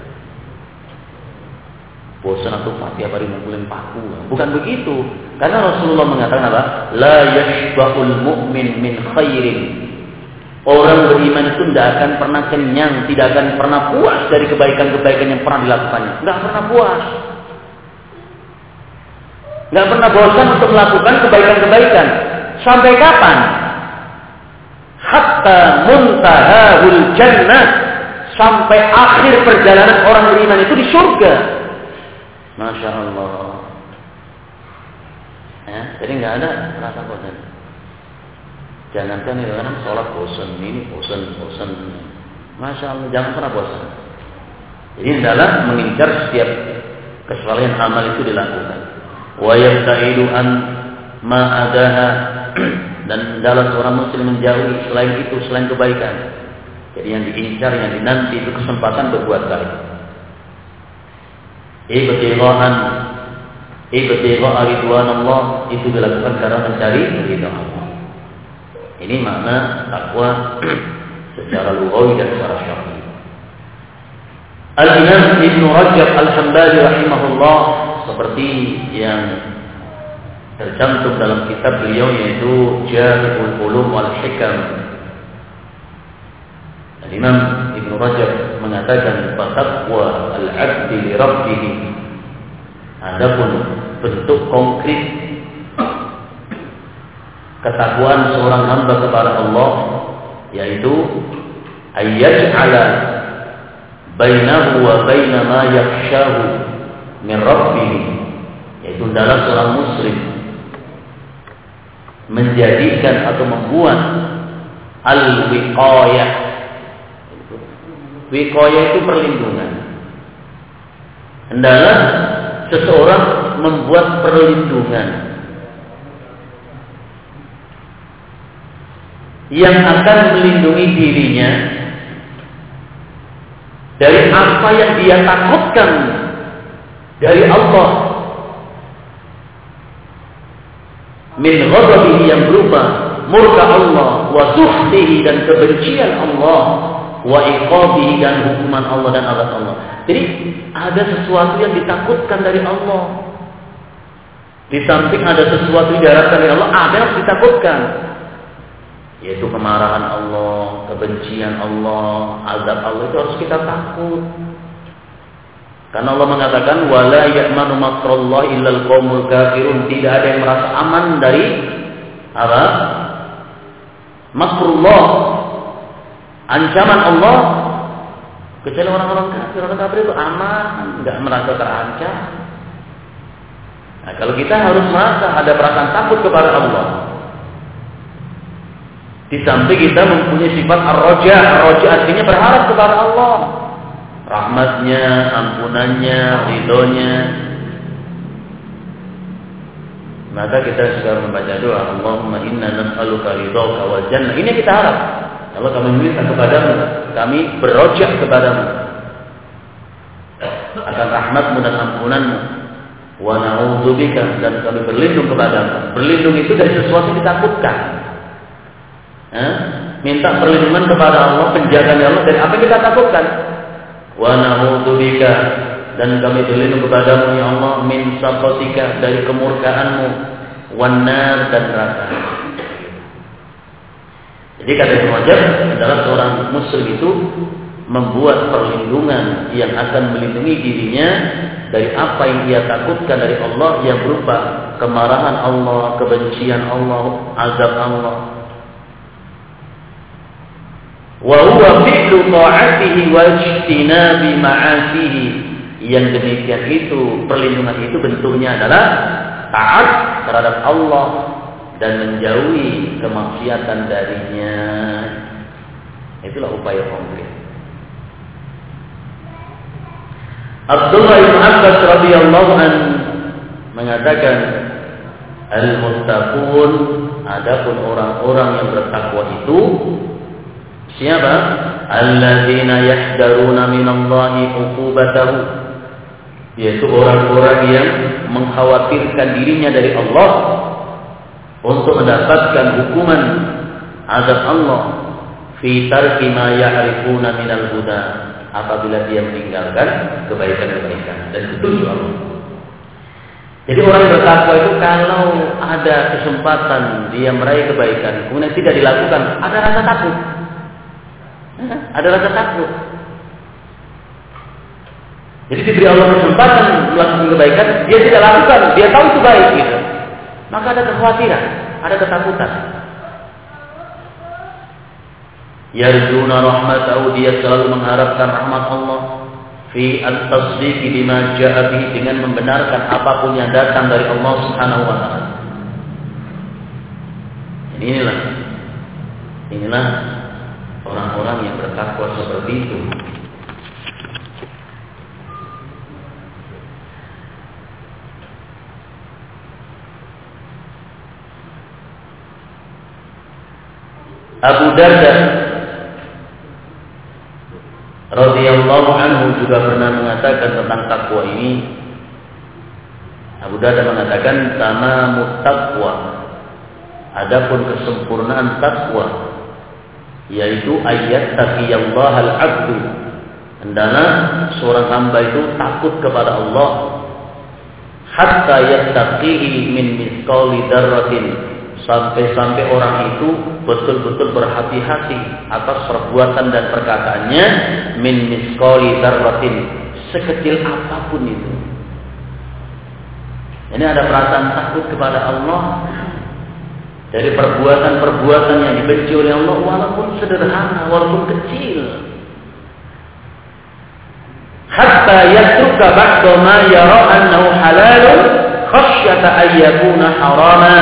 Speaker 1: Bosan atau tiap hari mukulin paku, bukan begitu. Karena Rasulullah mengatakan apa? La yashba'ul mu'min min khairin. Orang beriman itu tidak akan pernah kenyang, tidak akan pernah puas dari kebaikan-kebaikan yang pernah dilakukannya. Tidak pernah puas. Tidak pernah bosan untuk melakukan kebaikan-kebaikan. Sampai kapan? Hatta muntahahul jannah. Sampai akhir perjalanan orang beriman itu di surga. Masya Allah. Ya, jadi nggak ada rasa bosan. Jangankan itu kan sholat bosan, ini bosan, bosan. Masya Allah, jangan pernah bosan. Jadi dalam mengincar setiap kesalahan amal itu dilakukan. Wa yabta'idu an ma adaha, dan dalam seorang muslim menjauhi selain itu, selain kebaikan. Jadi yang diincar, yang dinanti itu kesempatan berbuat baik. Ibtighaan ibtigha ridwanallah, itu dilakukan karena mencari ridha Allah. Ini makna takwa secara lughawi dan secara syar'i. Al-Imam Ibnu Rajab Al-Hambali rahimahullah, seperti yang tercantum dalam kitab beliau yaitu Jami'ul Ulum wal Hikam. Al-Imam Ibnu Rajab mengatakan taqwa al-'abdi li rabbih. Adapun bentuk konkret ketakwaan seorang hamba kepada Allah yaitu ayyaj'ala bainahu wa baina ma yakhshahu min rabbih, yaitu dalam seorang muslim menjadikan atau membuat al-wiqayah. Wiqayah itu perlindungan. Hendaklah seseorang membuat perlindungan yang akan melindungi dirinya dari apa yang dia takutkan dari Allah, min ghadabihi, yang berupa murka Allah, wa sukhtihi, dan kebencian Allah, wa iqabihi, dan hukuman Allah dan azab Allah. Jadi ada sesuatu yang ditakutkan dari Allah. Di samping ada sesuatu yang diharapkan dari Allah, ada yang harus ditakutkan, yaitu kemarahan Allah, kebencian Allah, azab Allah. Itu harus kita takut. Karena Allah mengatakan wala ya'manu makrallahi illal qaumul kafirun, tidak ada yang merasa aman dari apa? Makrullah, ancaman Allah, kecuali orang-orang kafir. Orang kafir itu aman, enggak merasa terancam. Nah, kalau kita harus merasa ada perasaan takut kepada Allah. Di samping kita mempunyai sifat ar-raja. Ar-raja artinya berharap kepada Allah, rahmatnya, ampunannya, ridhonya. Maka kita sekarang membaca doa, Allahumma inna nas'aluka ridhaka wal jannah. Ini kita harap. Allah, kami minta kepadamu, kami berrojak kepadamu akan rahmatmu dan ampunanmu. Wa na'udzubika, dan kami berlindung kepadamu. Berlindung itu dari sesuatu yang ditakutkan. Ha? Minta perlindungan kepada Allah, penjagaan Allah dari apa yang kita takutkan. Wa na'udzubika dan kami berlindung kepadamu ya Allah min sakhatika, dari kemurkaanmu, wan nar, dan neraka. Jadi kata Ibnu Rajab adalah seorang muslim itu membuat perlindungan yang akan melindungi dirinya dari apa yang ia takutkan dari Allah yang berupa kemarahan Allah, kebencian Allah, azab Allah. Wa huwa fi'lu ta'atihi wa ijtinabi ma'asihi. Yang demikian itu, perlindungan itu bentuknya adalah taat terhadap Allah dan menjauhi kemaksiatan darinya. Itulah upaya konkret. Abdullah bin Abbas radhiyallahu anhu mengatakan, al-muttaqun, adapun orang-orang yang bertakwa itu siapa? Alladzina yahdaruna minallahi uqubatahu, yaitu orang-orang yang mengkhawatirkan dirinya dari Allah untuk mendapatkan hukuman azab Allah fi tarki ma ya'rifuna minal huda, apabila dia meninggalkan kebaikan-kebaikan dan petunjuk Allah. Jadi orang yang bertakwa itu kalau ada kesempatan dia meraih kebaikan kemudian tidak dilakukan, ada rasa takut. Ada rasa takut. Jadi diberi Allah kesempatan melakukan kebaikan, dia tidak lakukan, dia tahu itu baik gitu. Maka ada kekhawatiran, ada ketakutan. Yarjuna rahmatahu, dia selalu mengharapkan rahmat Allah. Fi at-tasdiq bima ja'a bihi, dengan membenarkan apapun yang datang dari Allah Subhanahu wa taala. Inilah inilah orang-orang yang bertakwa seperti itu. Abu Darda radhiyallahu anhu juga pernah mengatakan tentang takwa ini. Abu Darda mengatakan, tamamut taqwa, adapun kesempurnaan takwa, yaitu ayat taqiyallaha al-'abdu, hendaknya seorang hamba itu takut kepada Allah, hatta yattaqihi min mithqali dzarratin, sampai-sampai orang itu betul-betul berhati-hati atas perbuatan dan perkataannya, min mithqali dzarratin, sekecil apapun itu. Ini ada perasaan takut kepada Allah dari perbuatan-perbuatan yang dibenci oleh Allah, walaupun sederhana, walaupun kecil. Hatta yatruka ba'da ma yara annahu halalun khasyata an yakuna harama,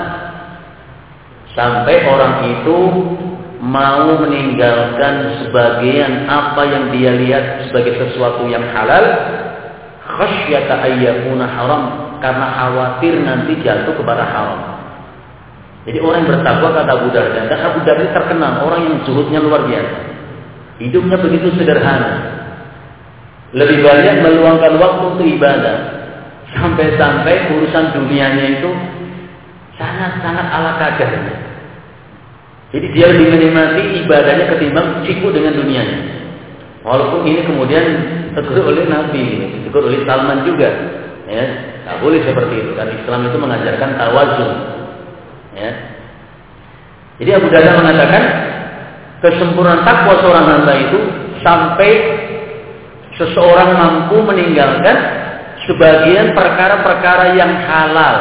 Speaker 1: sampai orang itu mau meninggalkan sebagian apa yang dia lihat sebagai sesuatu yang halal, khasyata an yakuna haram, karena khawatir nanti jatuh kepada haram. Jadi orang yang bertakwa, kata Abu Darda, dan Abu Darda terkenal orang yang zuhudnya luar biasa. Hidupnya begitu sederhana. Lebih banyak meluangkan waktu untuk ibadah. Sampai-sampai urusan dunianya itu sangat-sangat ala kadarnya. Jadi dia lebih menikmati ibadahnya ketimbang sibuk dengan dunianya. Walaupun ini kemudian ditegur oleh Nabi, ditegur oleh Salman juga. Ya, tak boleh seperti itu. Karena Islam itu mengajarkan tawazun. Ya. Jadi Abu Darda mengatakan kesempurnaan takwa seorang hamba itu sampai seseorang mampu meninggalkan sebagian perkara-perkara yang halal.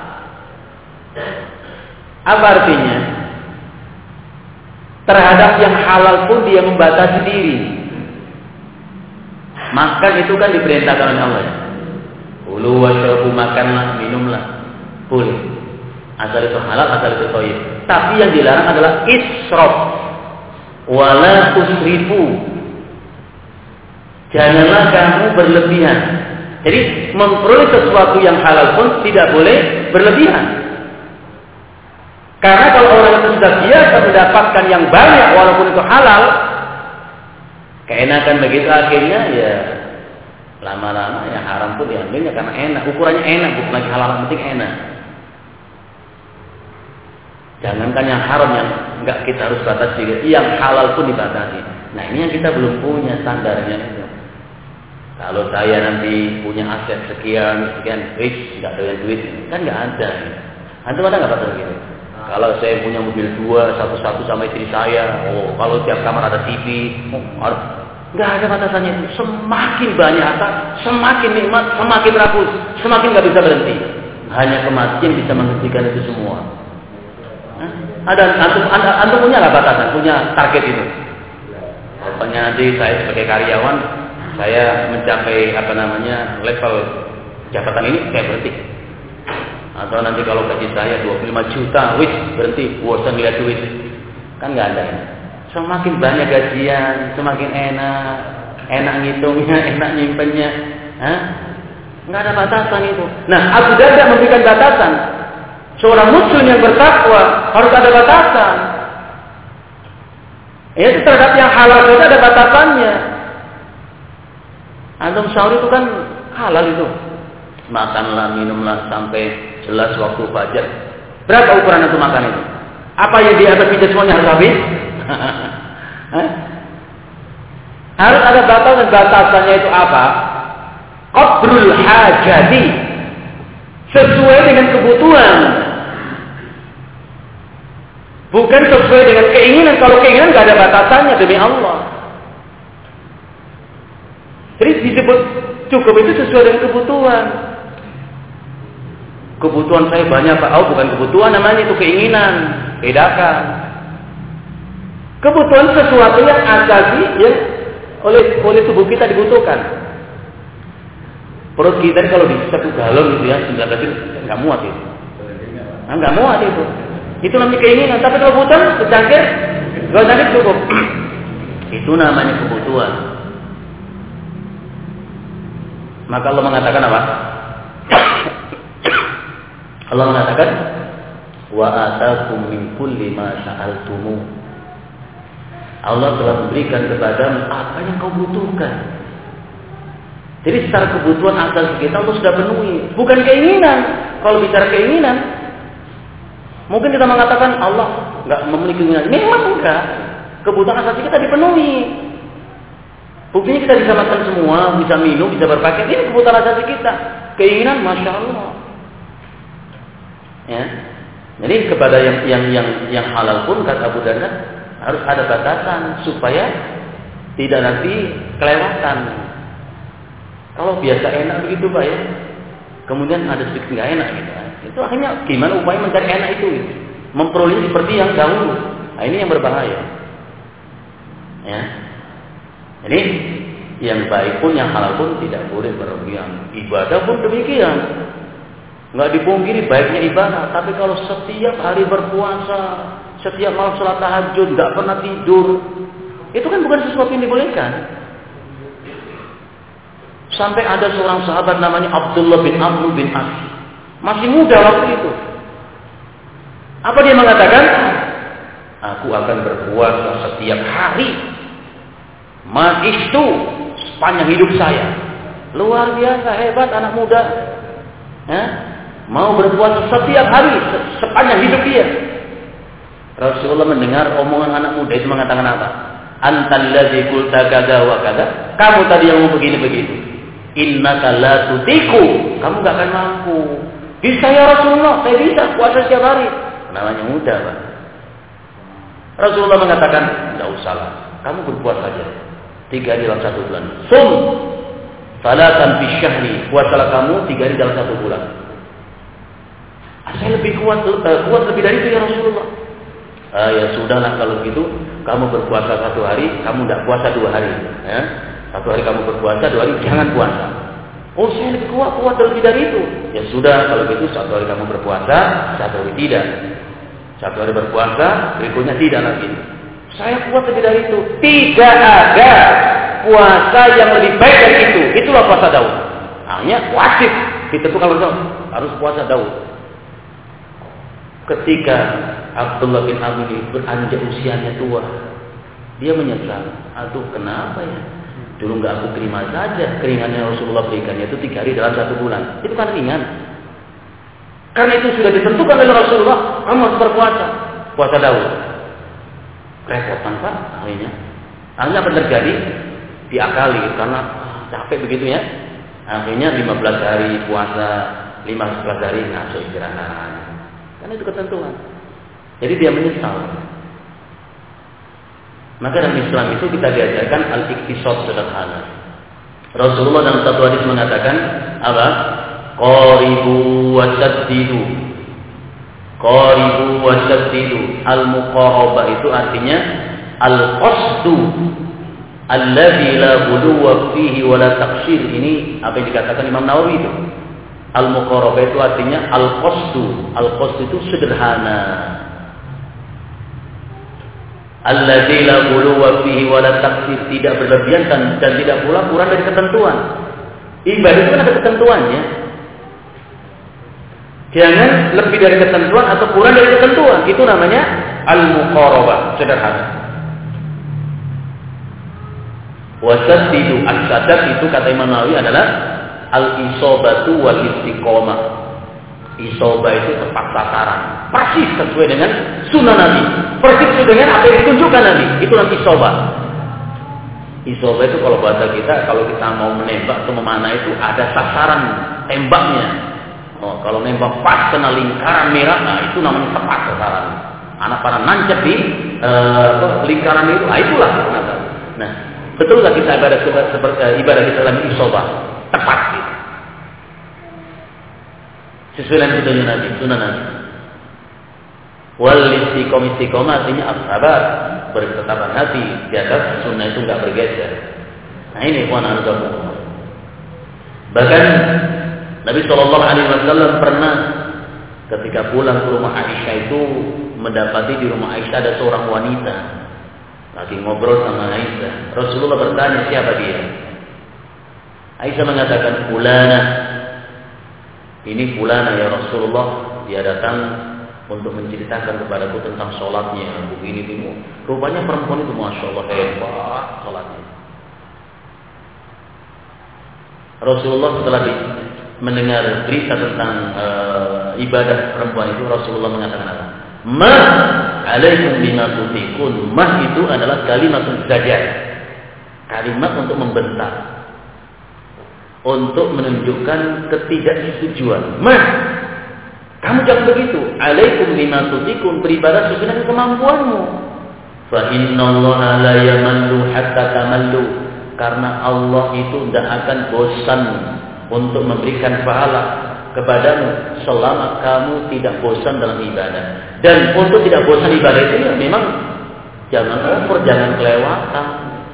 Speaker 1: Apa artinya? Terhadap yang halal pun dia membatasi diri. Makan itu kan diperintahkan oleh Allah. Kulu washrabu, makanlah, minumlah, boleh. Asal itu halal, asal itu thayyib. Tapi yang dilarang adalah israf, wala tusrifu. Janganlah kamu berlebihan. Jadi memperoleh sesuatu yang halal pun tidak boleh berlebihan. Karena kalau orang itu sudah biasa mendapatkan yang banyak walaupun itu halal, keenakan begitu akhirnya ya lama-lama yang haram pun diambilnya karena enak. Ukurannya enak, bukan lagi halal, yang penting enak. Jangankan yang haram yang enggak kita harus batasi, yang halal pun dibatasi. Nah ini yang kita belum punya standarnya itu. Kalau saya nanti punya aset sekian, sekian, wih, nggak doyan duit, kan nggak ada. Antum ada nggak batasan gitu? Kalau saya punya mobil dua, satu-satu sama istri saya, oh, kalau tiap kamar ada T V, oh, nggak ada batasannya itu. Semakin banyak harta, semakin nikmat, semakin rakus, semakin nggak bisa berhenti. Hanya kematian bisa menghentikan itu semua. Hah? Ada antum, antum punya nggak batasan, punya target itu? Pokoknya nanti saya sebagai karyawan, saya mencapai apa namanya level jabatan ini, saya berhenti. Atau nanti kalau gaji saya dua puluh lima juta, wis berhenti, bosan lihat duit. Kan nggak ada ya. Semakin banyak gajian, semakin enak, enak ngitungnya, enak nyimpennya. Hah? Nggak ada batasan itu. Nah, Abu Darda memberikan batasan. Seorang muslim yang bertakwa harus ada batasan. Ya, terhadap yang halal itu ada batasannya. Antum sahur itu kan halal itu. Makanlah, minumlah sampai jelas waktu fajar. Berapa ukuran antum makan itu? Apa yang di atas meja semuanya harus habis? Harus ada batasan. Batasannya itu apa? Qadrul hajati, sesuai dengan kebutuhan, bukan sesuai dengan keinginan. Kalau keinginan nggak ada batasannya, demi Allah. Jadi disebut cukup itu sesuai dengan kebutuhan. Kebutuhan saya banyak, Pak. Oh, bukan kebutuhan namanya, itu keinginan. Bedakan. Kebutuhan sesuatu yang asasi yang oleh oleh tubuh kita dibutuhkan. Perut kita kalau di satu galon gitu ya, sembilan belas nggak muat itu. Nah, nggak muat itu. Itu namanya keinginan. Tapi kalau kebutuhan secangkir, nggak tadi cukup. Itu namanya kebutuhan. Maka Allah mengatakan apa? Allah mengatakan, wa atakum min kulli ma sa'altumu. Allah telah memberikan kepadamu apa yang kau butuhkan. Jadi secara kebutuhan asal kita Allah sudah penuhi, bukan keinginan. Kalau bicara keinginan, mungkin kita mengatakan Allah nggak memiliki keinginan. Memang enggak. Kebutuhan asal kita dipenuhi. Buktinya kita bisa makan semua, bisa minum, bisa berpakaian. Ini kebutuhan asal kita. Keinginan, masya Allah. Ya. Jadi kepada yang yang yang yang halal pun kata Abu Darda harus ada batasan supaya tidak nanti kelewatan. Kalau biasa enak begitu Pak ya, kemudian ada sedikit nggak enak gitu. Itu akhirnya gimana upaya mencari enak itu? Gitu. Memperoleh seperti yang dahulu. Nah, ini yang berbahaya. Ya. Jadi yang baik pun, yang halal pun tidak boleh berlebihan. Ibadah pun demikian. Nggak dipungkiri baiknya ibadah, tapi kalau setiap hari berpuasa, setiap malam sholat tahajud, nggak pernah tidur, itu kan bukan sesuatu yang dibolehkan. Sampai ada seorang sahabat namanya Abdullah bin Amr bin As, masih muda waktu itu. Apa dia mengatakan? Aku akan berpuasa setiap hari, magistu sepanjang hidup saya. Luar biasa, hebat anak muda. Eh? Mau berpuasa setiap hari sepanjang hidup dia. Rasulullah mendengar omongan anak muda itu mengatakan apa? Antal ladzi qulta kadza wa kadza. Kamu tadi yang mau begini-begitu. Innaka la tutiku. Kamu gak akan mampu. Bisa ya Rasulullah, saya bisa puasa setiap hari. Namanya muda, Pak. Rasulullah mengatakan, tidak usahlah. Kamu berpuasa saja. Tiga hari dalam satu bulan. Sum. Salatan fi syahri. Puasalah kamu tiga hari dalam satu bulan. Saya lebih kuat, uh, kuat lebih dari itu ya Rasulullah. Uh, ya sudahlah kalau gitu. Kamu berpuasa satu hari, kamu tidak puasa dua hari. Ya. Satu hari kamu berpuasa, dua hari jangan puasa. Oh saya lebih kuat, kuat lebih dari itu. Ya sudah, kalau gitu satu hari kamu berpuasa, satu hari tidak. Satu hari berpuasa, berikutnya tidak lagi. Saya kuat lebih dari itu. Tidak ada puasa yang lebih baik dari itu. Itulah puasa Daud. Hanya wajib. Kita tuh kalau harus puasa Daud. Ketika Abdullah bin Amr beranjak usianya tua, dia menyesal. Aduh kenapa ya? Dulu nggak aku terima saja keringan yang Rasulullah berikannya itu tiga hari dalam satu bulan. Itu kan ringan. Karena itu sudah ditentukan oleh Rasulullah, kamu harus berpuasa. Puasa Daud. Repot kan Pak akhirnya. Akhirnya apa terjadi? Diakali karena ah, capek begitu ya. Akhirnya lima belas hari puasa, lima belas hari ngasuh istirahat. Karena itu ketentuan. Jadi dia menyesal. Maka dalam Islam itu kita diajarkan al-iktisad sederhana. Rasulullah dalam satu hadis mengatakan apa? Qaribu wasaddidu. Qaribu wasaddidu. Al-muqarabah itu artinya al-qasdu alladzi la ghuluwa fihi wa la taqsir. Ini apa yang dikatakan Imam Nawawi itu. Al-muqarabah itu artinya al-qasdu. Al-qasdu itu sederhana. Alladzi la ghuluwa fihi wa la taqsir, tidak berlebihan dan, dan tidak pula kurang dari ketentuan. Ibadah itu kan ada ketentuannya. Jangan lebih dari ketentuan atau kurang dari ketentuan. Itu namanya al-muqarabah, sederhana. Wasaddidu, as-sadad itu kata Imam Nawawi adalah al-isobatu wal istiqomah. Isobah itu tepat sasaran, persis sesuai dengan sunnah Nabi, persis sesuai dengan apa yang ditunjukkan Nabi. Itu nanti isobah. Isobah itu kalau bahasa kita, kalau kita mau menembak atau memanah itu ada sasaran tembaknya. Oh, kalau nembak pas kena lingkaran merah, nah itu namanya tepat sasaran. Anak para nancep di uh, lingkaran itu, nah itulah. Nah, betul lah kita ibadah seperti ibadah kita dalam isobah, tepat gitu. Sesuai dengan petunjuk Nabi, sunnah Nabi. Wal istiqomah, istiqomah artinya as-sabar, berketabahan hati di atas sunnah itu enggak bergeser. Nah ini ikhwan al-Qur'an. Bahkan Nabi Shallallahu Alaihi Wasallam pernah ketika pulang ke rumah Aisyah itu mendapati di rumah Aisyah ada seorang wanita lagi ngobrol sama Aisyah. Rasulullah bertanya siapa dia. Aisyah mengatakan fulana. Ini fulana ya Rasulullah, dia datang untuk menceritakan kepadaku tentang sholatnya, begini begini. Rupanya perempuan itu masya Allah hebat sholatnya. Rasulullah setelah di, mendengar berita tentang uh, ibadah perempuan itu, Rasulullah mengatakan apa? Ma alaikum bima tutiqun. Ma itu adalah kalimatun zajar, kalimat untuk membentak, untuk menunjukkan ketidaksetujuan. Mah, kamu jangan begitu. Alaikum bima tutiqun, beribadah sesuai dengan kemampuanmu. Fa innallaha la yamallu hatta tamallu. Karena Allah itu tidak akan bosan untuk memberikan pahala kepadamu selama kamu tidak bosan dalam ibadah. Dan untuk tidak bosan ibadah itu ya memang jangan over, jangan kelewatan.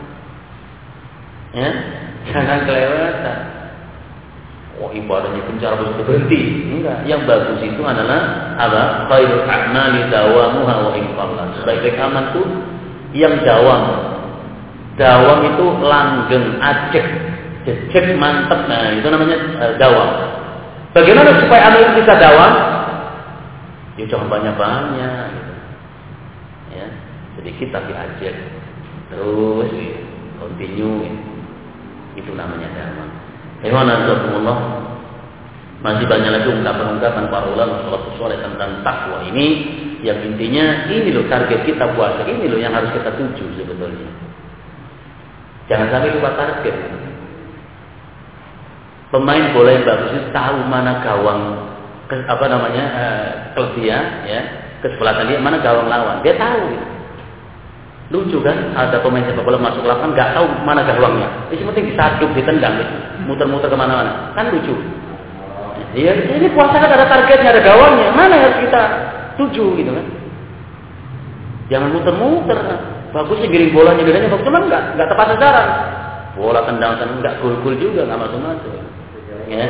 Speaker 1: Ya, jangan kelewatan. Oh ibadahnya kencar harus berhenti. Enggak. Yang bagus itu adalah apa? Khairul a'mali dawamuha wa in qalla. Sebaik-baik amal itu yang dawam. Dawam itu langgeng, acek, cecek, mantep. Nah itu namanya uh, dawam. Bagaimana supaya amal itu bisa dawam? Ya jangan banyak-banyak. Gitu. Ya, sedikit tapi acek. Terus gitu. Continue. Gitu. Itu namanya dawam. Alhamdulillah, masih banyak lagi ungkapan-ungkapan para ulama salafus saleh tentang takwa ini, yang intinya ini loh target kita puasa, ini loh yang harus kita tuju sebetulnya. Jangan sampai lupa target. Pemain bola yang bagus itu tahu mana gawang ke, apa namanya uh, klub dia, ya, kesebelasan dia, mana gawang lawan, dia tahu. Gitu. Lucu kan, ada pemain sepak bola masuk lapangan nggak tahu mana gawangnya. Itu penting disaduk, ditendang, gitu. Muter-muter kemana-mana, kan lucu. Ya, ini puasa kan ada targetnya, ada gawangnya, mana harus kita tuju gitu kan? Jangan muter-muter. Bagusnya giring bolanya, gedenya bagus, cuman nggak nggak tepat sasaran. Bola tendang tendang nggak gol-gol juga, nggak masuk-masuk. Ya,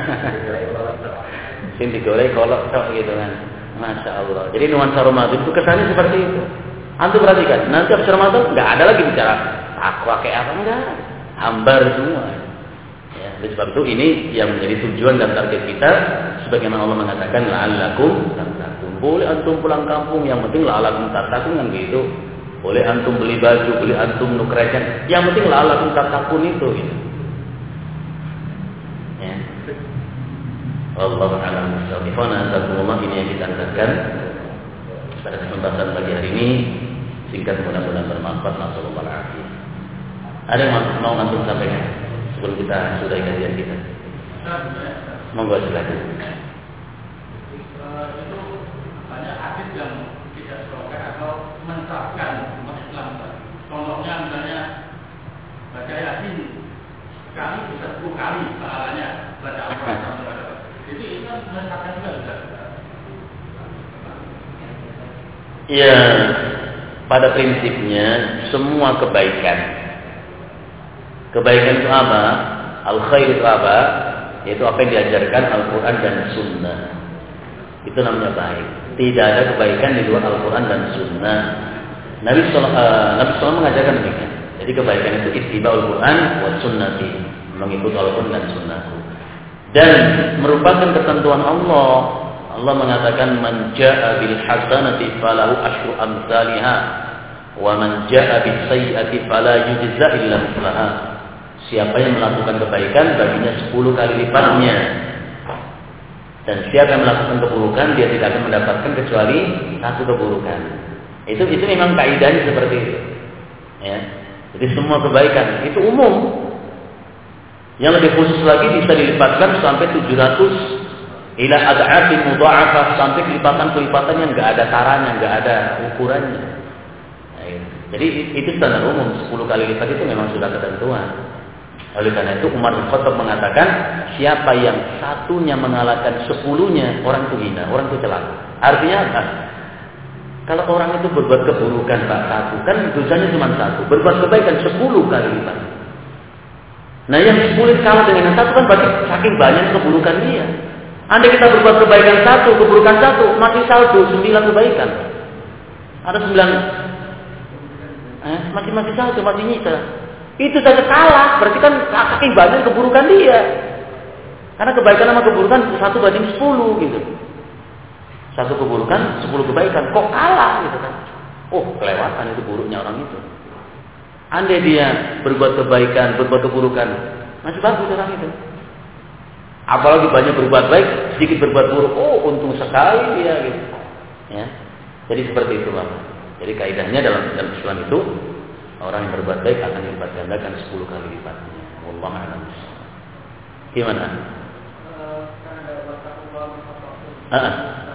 Speaker 1: sini digoreng kolok gitu kan, masya Allah. Jadi nuansa Ramadan itu kesannya seperti itu. Antum perhatikan, nanti habis Ramadan nggak ada lagi bicara takwa kayak apa, enggak, hambar semua. Ya, oleh sebab itu ini yang menjadi tujuan dan target kita, sebagaimana Allah mengatakan la'allakum tattaqun. Boleh antum pulang kampung, yang penting la'allakum tattaqun kan gitu. Boleh antum beli baju, beli antum nukreken, yang penting la'allakum tattaqun itu gitu. Ya. Wallahu a'lam bishawab. Ini yang kita angkatkan pada kesempatan pagi hari ini, singkat mudah-mudahan bermanfaat. Nasallallahu alaihi wasallam. Ada yang mau antum sampaikan? sebelum kita sudahi kajian kita. Monggo silakan.
Speaker 2: Itu banyak hadis yang tidak sesuai atau menerapkan umat Islam. Contohnya misalnya baca Yasin sekali bisa sepuluh kali pahalanya baca Al-Quran. Jadi itu kan menerapkan juga juga.
Speaker 1: Ya, pada prinsipnya semua kebaikan. Kebaikan itu apa? Al-khair itu apa? Yaitu apa yang diajarkan Al-Quran dan Sunnah. Itu namanya baik. Tidak ada kebaikan di luar Al-Quran dan Sunnah. Nabi Sallallahu Alaihi Wasallam mengajarkan demikian. Jadi kebaikan itu ittiba'ul Quran wa sunnati, mengikuti Al-Quran dan Sunnahku. Dan merupakan ketentuan Allah. Allah mengatakan man jaa'a bil hasanati falahu asyru amsalihha wa man jaa'a bis sayyi'ati fala yujza illa mithlaha. Siapa yang melakukan kebaikan baginya sepuluh kali lipatnya. Dan siapa yang melakukan keburukan dia tidak akan mendapatkan kecuali satu keburukan. Itu itu memang kaidahnya seperti itu. Ya. Jadi semua kebaikan itu umum. Yang lebih khusus lagi bisa dilipatkan sampai tujuh ratus ila ad'afin mudha'afah, sampai kelipatan-kelipatan yang enggak ada caranya, enggak ada ukurannya. Nah, jadi itu standar umum, sepuluh kali lipat itu memang sudah ketentuan. Oleh karena itu Umar bin Khattab mengatakan, siapa yang satunya mengalahkan sepuluhnya, orang itu hina, orang itu celaka. Artinya apa? Kalau orang itu berbuat keburukan Pak satu, kan dosanya cuma satu. Berbuat kebaikan sepuluh kali lipat. Nah yang sepuluh kalah dengan yang satu kan berarti saking banyak keburukan dia. Andai kita berbuat kebaikan satu, keburukan satu, masih saldo sembilan kebaikan. Ada sembilan, eh, masih masih saldo, masih nyisa. Itu saja kalah, berarti kan saking banyak keburukan dia. Karena kebaikan sama keburukan satu banding sepuluh gitu. Satu keburukan, sepuluh kebaikan. Kok kalah gitu kan? Oh, kelewatan itu buruknya orang itu. Andai dia berbuat kebaikan, berbuat keburukan, masih bagus orang itu. Apalagi banyak berbuat baik, sedikit berbuat buruk. Oh, untung sekali dia gitu. Ya. Jadi seperti itu, Bapak. Jadi kaidahnya dalam dalam Islam itu orang yang berbuat baik akan dilipat gandakan sepuluh kali lipatnya. Wallahu a'lam. Gimana? Ah.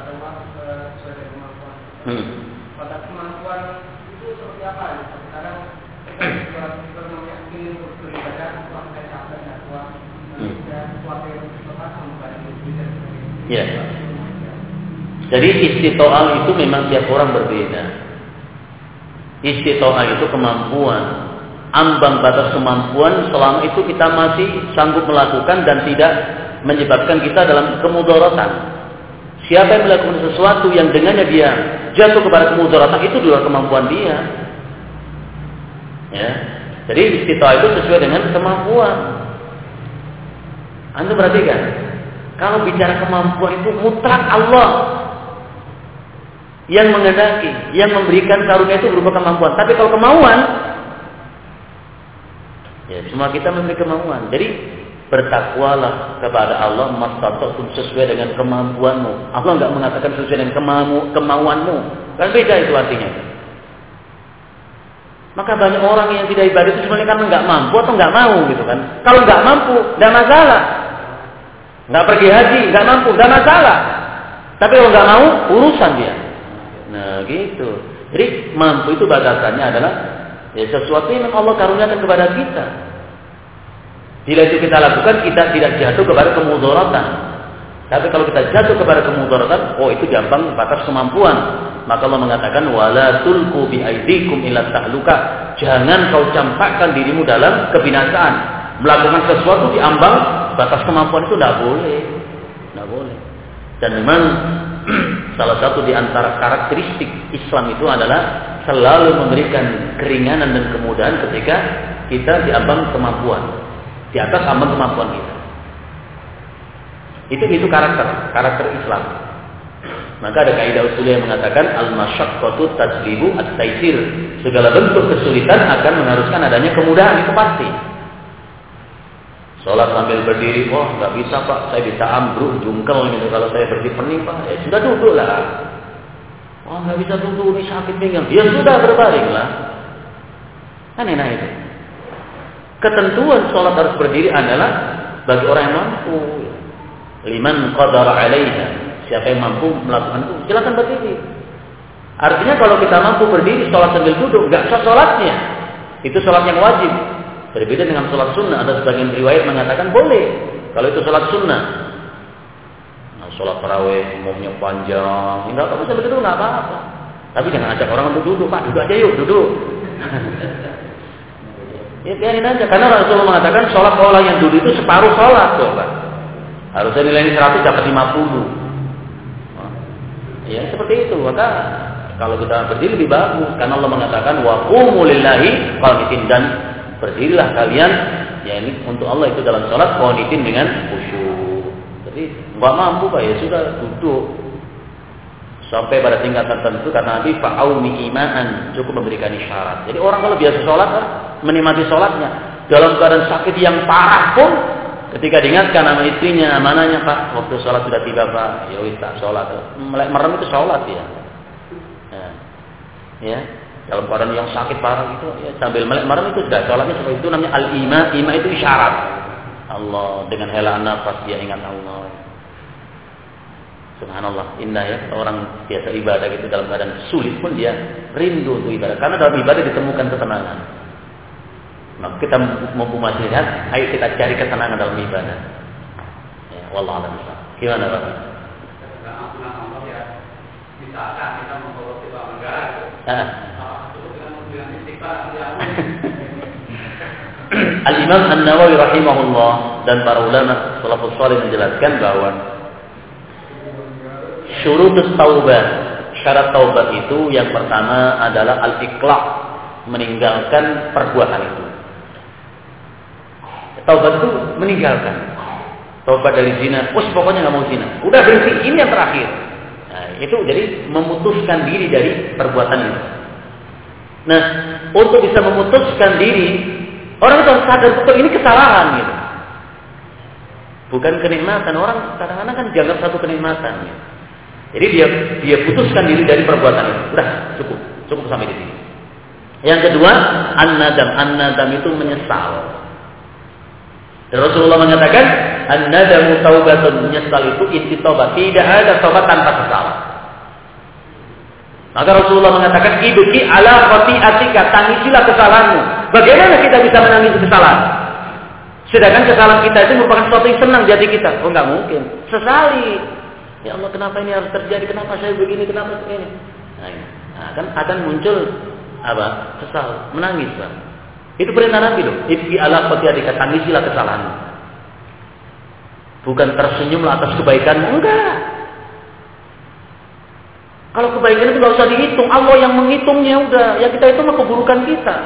Speaker 1: Hmm.
Speaker 2: Pada kemampuan itu seperti apa? Sekarang kita bernomor ingin beribadah, uang saya capek dan uang dan suatu yang tepat membalik dan
Speaker 1: ya. Jadi istitoah itu memang tiap orang berbeda. Istitoah itu kemampuan, ambang batas kemampuan selama itu kita masih sanggup melakukan dan tidak menyebabkan kita dalam kemudaratan. Siapa yang melakukan sesuatu yang dengannya dia jatuh kepada kemudaratan, itu di luar kemampuan dia. Ya. Jadi istitoah itu sesuai dengan kemampuan. Anda perhatikan, kalau bicara kemampuan itu mutlak Allah yang menghendaki, yang memberikan karunia itu berupa kemampuan. Tapi kalau kemauan, ya semua kita memiliki kemauan. Jadi bertakwalah kepada Allah mastata'tum, sesuai dengan kemampuanmu. Allah enggak mengatakan sesuai dengan kemau kemauanmu. Kan beda itu artinya. Maka banyak orang yang tidak ibadah itu sebenarnya karena enggak mampu atau enggak mau gitu kan. Kalau enggak mampu, enggak masalah. Enggak pergi haji, enggak mampu, enggak masalah. Tapi kalau enggak mau, urusan dia. Nah, gitu. Jadi mampu itu batasannya adalah ya sesuatu yang Allah karuniakan kepada kita. Bila itu kita lakukan, kita tidak jatuh kepada kemudaratan. Tapi kalau kita jatuh kepada kemudaratan, oh itu gampang batas kemampuan. Maka Allah mengatakan wala tulqu bi aidikum ila tahluka. Jangan kau campakkan dirimu dalam kebinasaan. Melakukan sesuatu di ambang batas kemampuan itu tidak boleh. Tidak boleh. Dan memang salah satu di antara karakteristik Islam itu adalah selalu memberikan keringanan dan kemudahan ketika kita di ambang kemampuan. Di atas ambang kemampuan kita. Itu itu karakter, karakter Islam. Maka ada kaidah usul yang mengatakan al-masyaqqatu tajlibu at-taisir. Segala bentuk kesulitan akan mengharuskan adanya kemudahan, itu pasti. Sholat sambil berdiri, wah nggak bisa Pak, saya bisa ambruk, jungkel gitu kalau saya berdiri pening Pak. Ya sudah duduklah. Wah nggak bisa duduk, ini sakit pinggang. Ya sudah berbaringlah. Kan enak itu. ketentuan sholat harus berdiri adalah bagi orang yang mampu. Liman qadara 'alaiha. Siapa yang mampu melakukan itu, silakan berdiri. Artinya kalau kita mampu berdiri sholat sambil duduk, enggak sah sholatnya. Itu sholat yang wajib. Berbeda dengan sholat sunnah. Ada sebagian riwayat mengatakan boleh. Kalau itu sholat sunnah. Nah, sholat tarawih umumnya panjang. Enggak apa-apa sambil duduk, enggak apa-apa. Tapi jangan ajak orang untuk duduk. Pak, duduk aja yuk, duduk. Ya biarin aja. Karena Rasulullah mengatakan sholat orang yang duduk itu separuh sholat. Coba. Harusnya nilainya seratus dapat lima puluh. Ya seperti itu. Maka kalau kita berdiri lebih bagus. Karena Allah mengatakan wa qumu lillahi qanitin, dan berdirilah kalian ya ini untuk Allah itu dalam sholat qanitin dengan khusyuk. Jadi enggak mampu Pak ya sudah duduk sampai pada tingkatan tertentu karena Nabi fa'aumi imaan cukup memberikan isyarat. Jadi orang kalau biasa sholat kan menikmati sholatnya dalam keadaan sakit yang parah pun ketika diingatkan sama istrinya, mananya Pak, waktu sholat sudah tiba Pak, ya wis tak sholat. Melek merem itu sholat ya. Ya. Ya, dalam keadaan yang sakit parah itu ya, sambil melek merem itu sudah sholatnya seperti itu namanya al-ima. Ima itu isyarat. Allah dengan helaan nafas dia ingat Allah. Subhanallah, indah ya, orang biasa ibadah gitu dalam keadaan sulit pun dia rindu untuk ibadah. Karena dalam ibadah ditemukan ketenangan. Maka kita mampu masih lihat, ayo kita cari ketenangan dalam ibadah. Ya, wallahu a'lam. Gimana Pak?
Speaker 2: Misalkan kita membawa tiba negara, itu dengan mobilan istiqlal
Speaker 1: Al-Imam An-Nawawi rahimahullah dan para ulama salafus salih menjelaskan bahwa syurutut taubah, syarat taubat itu yang pertama adalah al-iqla', meninggalkan perbuatan itu. Taubat itu meninggalkan. Taubat dari zina, wes pokoknya nggak mau zina. Udah berhenti, ini yang terakhir. Nah, itu jadi memutuskan diri dari perbuatan itu. Nah, untuk bisa memutuskan diri, orang itu harus sadar betul ini kesalahan gitu. Bukan kenikmatan. Orang kadang-kadang kan dianggap satu kenikmatan. Gitu. Jadi dia dia putuskan diri dari perbuatan itu. Udah cukup, cukup sampai di sini. Yang kedua, an-nadam. An-nadam itu menyesal. Dan Rasulullah mengatakan, an-nadamu taubatun, menyesal itu inti taubat. Tidak ada taubat tanpa kesalahan. Maka Rasulullah mengatakan, ibki ala khati'atika, tangisilah kesalahanmu. Bagaimana kita bisa menangisi kesalahan? Sedangkan kesalahan kita itu merupakan sesuatu yang senang jadi kita. Oh enggak mungkin. Sesali. Ya Allah, kenapa ini harus terjadi? Kenapa saya begini? Kenapa begini? Nah, nah kan akan muncul apa? Kesal, menangis, Pak. Itu perintah Nabi loh. Ibki ala khati'atika, tangisilah kesalahanmu. Bukan tersenyumlah atas kebaikanmu, enggak. Kalau kebaikan itu enggak usah dihitung, Allah yang menghitungnya udah. Yang kita itu mah keburukan kita.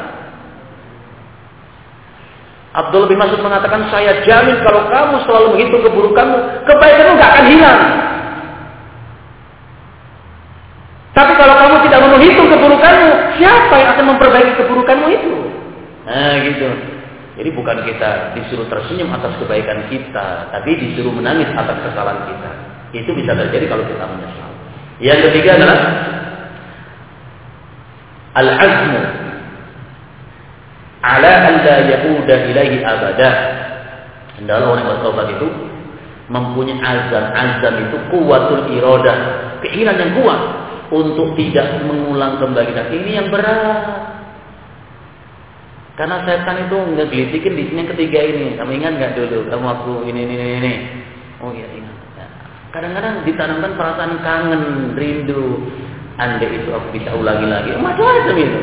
Speaker 1: Abdullah bin Mas'ud mengatakan, saya jamin kalau kamu selalu menghitung keburukanmu, kebaikanmu enggak akan hilang. Tapi kalau kamu tidak mau menghitung keburukanmu, siapa yang akan memperbaiki keburukanmu itu? Nah gitu. Jadi bukan kita disuruh tersenyum atas kebaikan kita, tapi disuruh menangis atas kesalahan kita. Itu bisa terjadi kalau kita menyesal. Yang ketiga adalah al-azmu ala an la yauda ilaihi abada. Hendaklah orang yang bertaubat itu mempunyai azam. Azam itu kuwatul iradah, keinginan yang kuat untuk tidak mengulang kembali. Dan ini yang berat. Karena setan itu ngegelitikin di sini yang ketiga ini. Kamu ingat nggak dulu? Kamu waktu ini ini ini. Oh iya ingat. Kadang-kadang ditanamkan perasaan kangen, rindu. Andai itu aku bisa ulangi lagi. Macam-macam itu.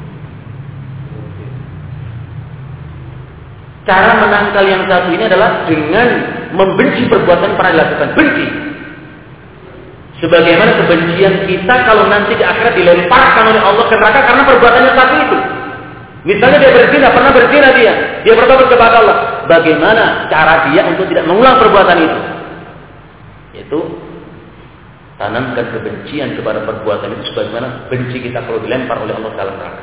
Speaker 1: Cara menangkal yang satu ini adalah dengan membenci perbuatan yang pernah dilakukan. Benci. Sebagaimana kebencian kita kalau nanti di akhirat dilemparkan oleh Allah ke neraka karena perbuatannya satu itu. Misalnya dia berzina, pernah berzina dia, dia bertobat kepada Allah. Bagaimana cara dia untuk tidak mengulang perbuatan itu? Itu tanamkan kebencian kepada perbuatan itu sebagaimana benci kita kalau dilempar oleh Allah dalam neraka.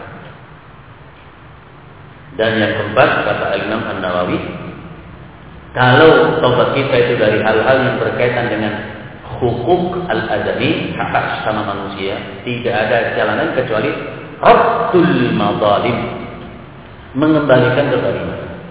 Speaker 1: Dan yang keempat kata Imam An-Nawawi, kalau tobat kita itu dari hal-hal yang berkaitan dengan hukuk al-adami, hak sama manusia, tidak ada jalanan kecuali raddul madzalim, mengembalikan kezaliman.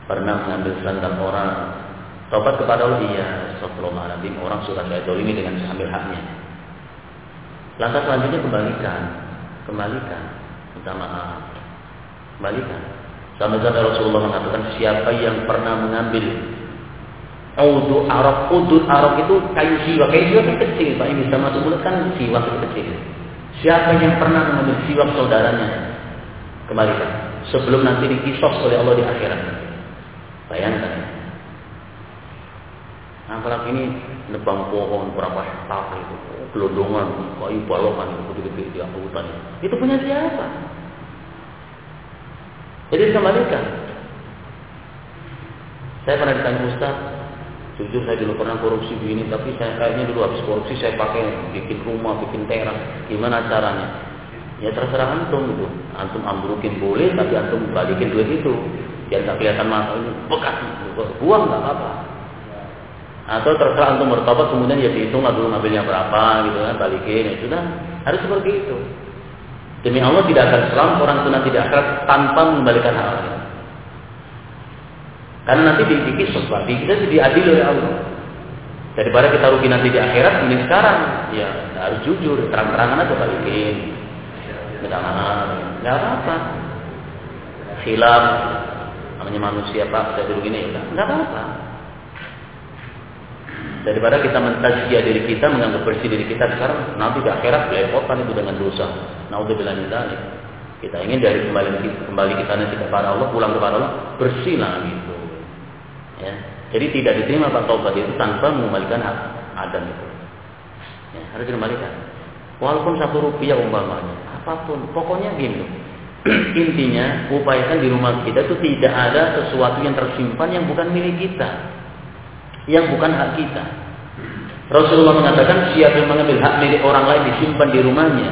Speaker 1: pernah mengambil sandal orang, tobat kepada Allah, iya, astagfirullahaladzim, orang sudah saya dolimi dengan ambil haknya. Lantas selanjutnya kembalikan, kembalikan, minta maaf, kembalikan. Sampai-sampai Rasulullah mengatakan, siapa yang pernah mengambil udud arak, udud arak itu kayu siwak, kayu siwak yang kecil, Pak, yang bisa masuk mulut kan siwak yang kecil. Siapa yang pernah mengambil siwak saudaranya, kembalikan, sebelum nanti dikisos oleh Allah di akhirat. Bayangkan. Apalagi ini nebang pohon berapa hektar itu, gelondongan, kayu balokan itu gede-gede di hutan. Itu punya siapa? Jadi kembalikan. Saya pernah ditanya, Ustaz, jujur saya dulu pernah korupsi begini, tapi saya kayaknya dulu habis korupsi saya pakai bikin rumah, bikin teras. Gimana caranya? Ya terserah antum gitu. Antum ambrukin boleh, tapi antum balikin duit itu. Biar tak kelihatan mata ini bekas, buang nggak apa-apa. Atau terserah antum bertobat, kemudian ya dihitung dulu ngambilnya berapa gitu kan, balikin, ya sudah. Harus seperti itu. Demi Allah tidak akan selamat orang itu nanti di akhirat tanpa mengembalikan halnya. Karena nanti dikisos, kita diadili oleh Allah. Daripada kita rugi nanti di akhirat, ini sekarang ya harus jujur, terang-terangan aja balikin. Minta maaf, nggak apa-apa. Khilaf, namanya manusia Pak, saya dulu gini ya, nggak apa-apa. Daripada kita mentazkiyah diri kita, menganggap bersih diri kita sekarang, nanti di akhirat belepotan itu dengan dosa. Naudzubillah min dzalik. Kita ingin dari kembali kembali kita nanti kepada Allah, pulang kepada Allah, bersih lah gitu. Ya. Jadi tidak diterima Pak taubat itu tanpa mengembalikan hak Adam itu. Ya, harus dikembalikan. Walaupun satu rupiah umpamanya, apapun, pokoknya gini. Intinya, upayakan di rumah kita itu tidak ada sesuatu yang tersimpan yang bukan milik kita, yang bukan hak kita. Rasulullah mengatakan, siapa yang mengambil hak milik orang lain disimpan di rumahnya,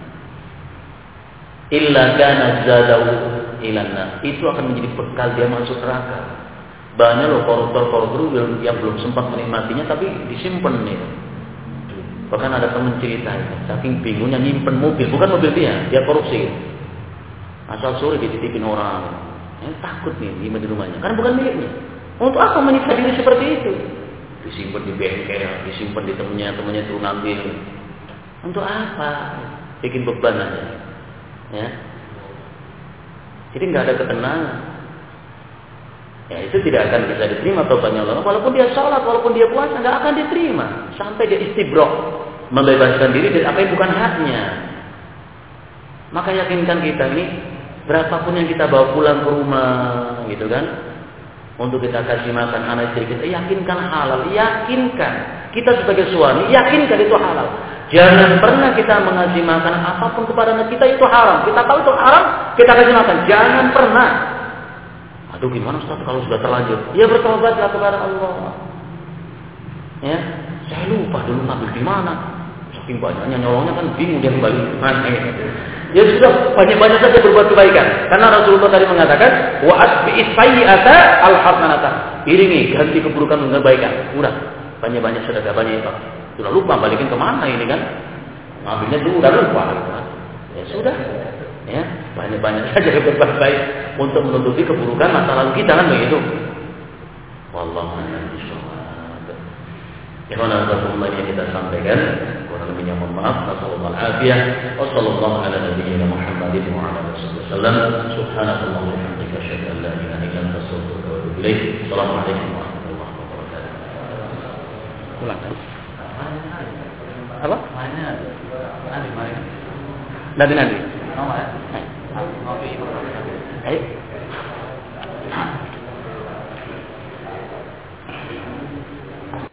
Speaker 1: illa kana zadahu ilanna, itu akan menjadi bekal dia masuk neraka. Banyak loh koruptor-koruptor yang, yang belum sempat menikmatinya tapi disimpan nih. Bahkan ada teman cerita, saking bingungnya nyimpen mobil, bukan mobil dia, dia korupsi. Asal sore dititipin orang, eh, takut nih nyimpen di rumahnya, karena bukan miliknya. Untuk apa menyiksa diri seperti itu? Disimpan di bengkel, disimpan di temennya, temennya turun ambil. Untuk apa? Bikin beban aja. Ya. Jadi nggak ada ketenangan. Ya itu tidak akan bisa diterima taubatnya Allah. Walaupun dia sholat, walaupun dia puasa, nggak akan diterima sampai dia istibrok, membebaskan diri dari apa yang bukan haknya. Maka yakinkan kita ini, berapapun yang kita bawa pulang ke rumah, gitu kan, untuk kita kasih makan anak istri kita, yakinkan halal, yakinkan. Kita sebagai suami, yakinkan itu halal. Jangan pernah kita mengasih makan apapun kepada anak kita itu haram. Kita tahu itu haram, kita kasih makan. Jangan pernah. Aduh gimana Ustaz kalau sudah terlanjur? Ya bertobatlah kepada Allah. Ya, saya lupa dulu ngambil di mana. Saking banyaknya nyolongnya kan bingung dia kembali. Ya sudah banyak-banyak saja berbuat kebaikan. Karena Rasulullah tadi mengatakan wa asbi'is sayyi'ata al-hasanata. Iringi ganti keburukan dengan kebaikan. Udah banyak-banyak sedekah banyak itu. Sudah lupa balikin kemana ini kan? Ngambilnya dulu udah lupa gitu kan. Ya sudah. Ya, banyak-banyak saja berbuat baik untuk menutupi keburukan masa lalu kita kan begitu. Wallahu a'lam bishawab. Ikhwan fillah yang kita sampaikan, kurang lebihnya mohon maaf. Nasallallahu alaihi wa sallallahu ala nabiyyina Muhammadin wa ala alihi wasallam. Subhanallah wa bihamdika asyhadu an la ilaha illa anta astaghfiruka wa atubu ilaik. Assalamualaikum warahmatullahi wabarakatuh. Pulang kan? Apa? Mana? Nanti nanti. Oh, eh. Ayo.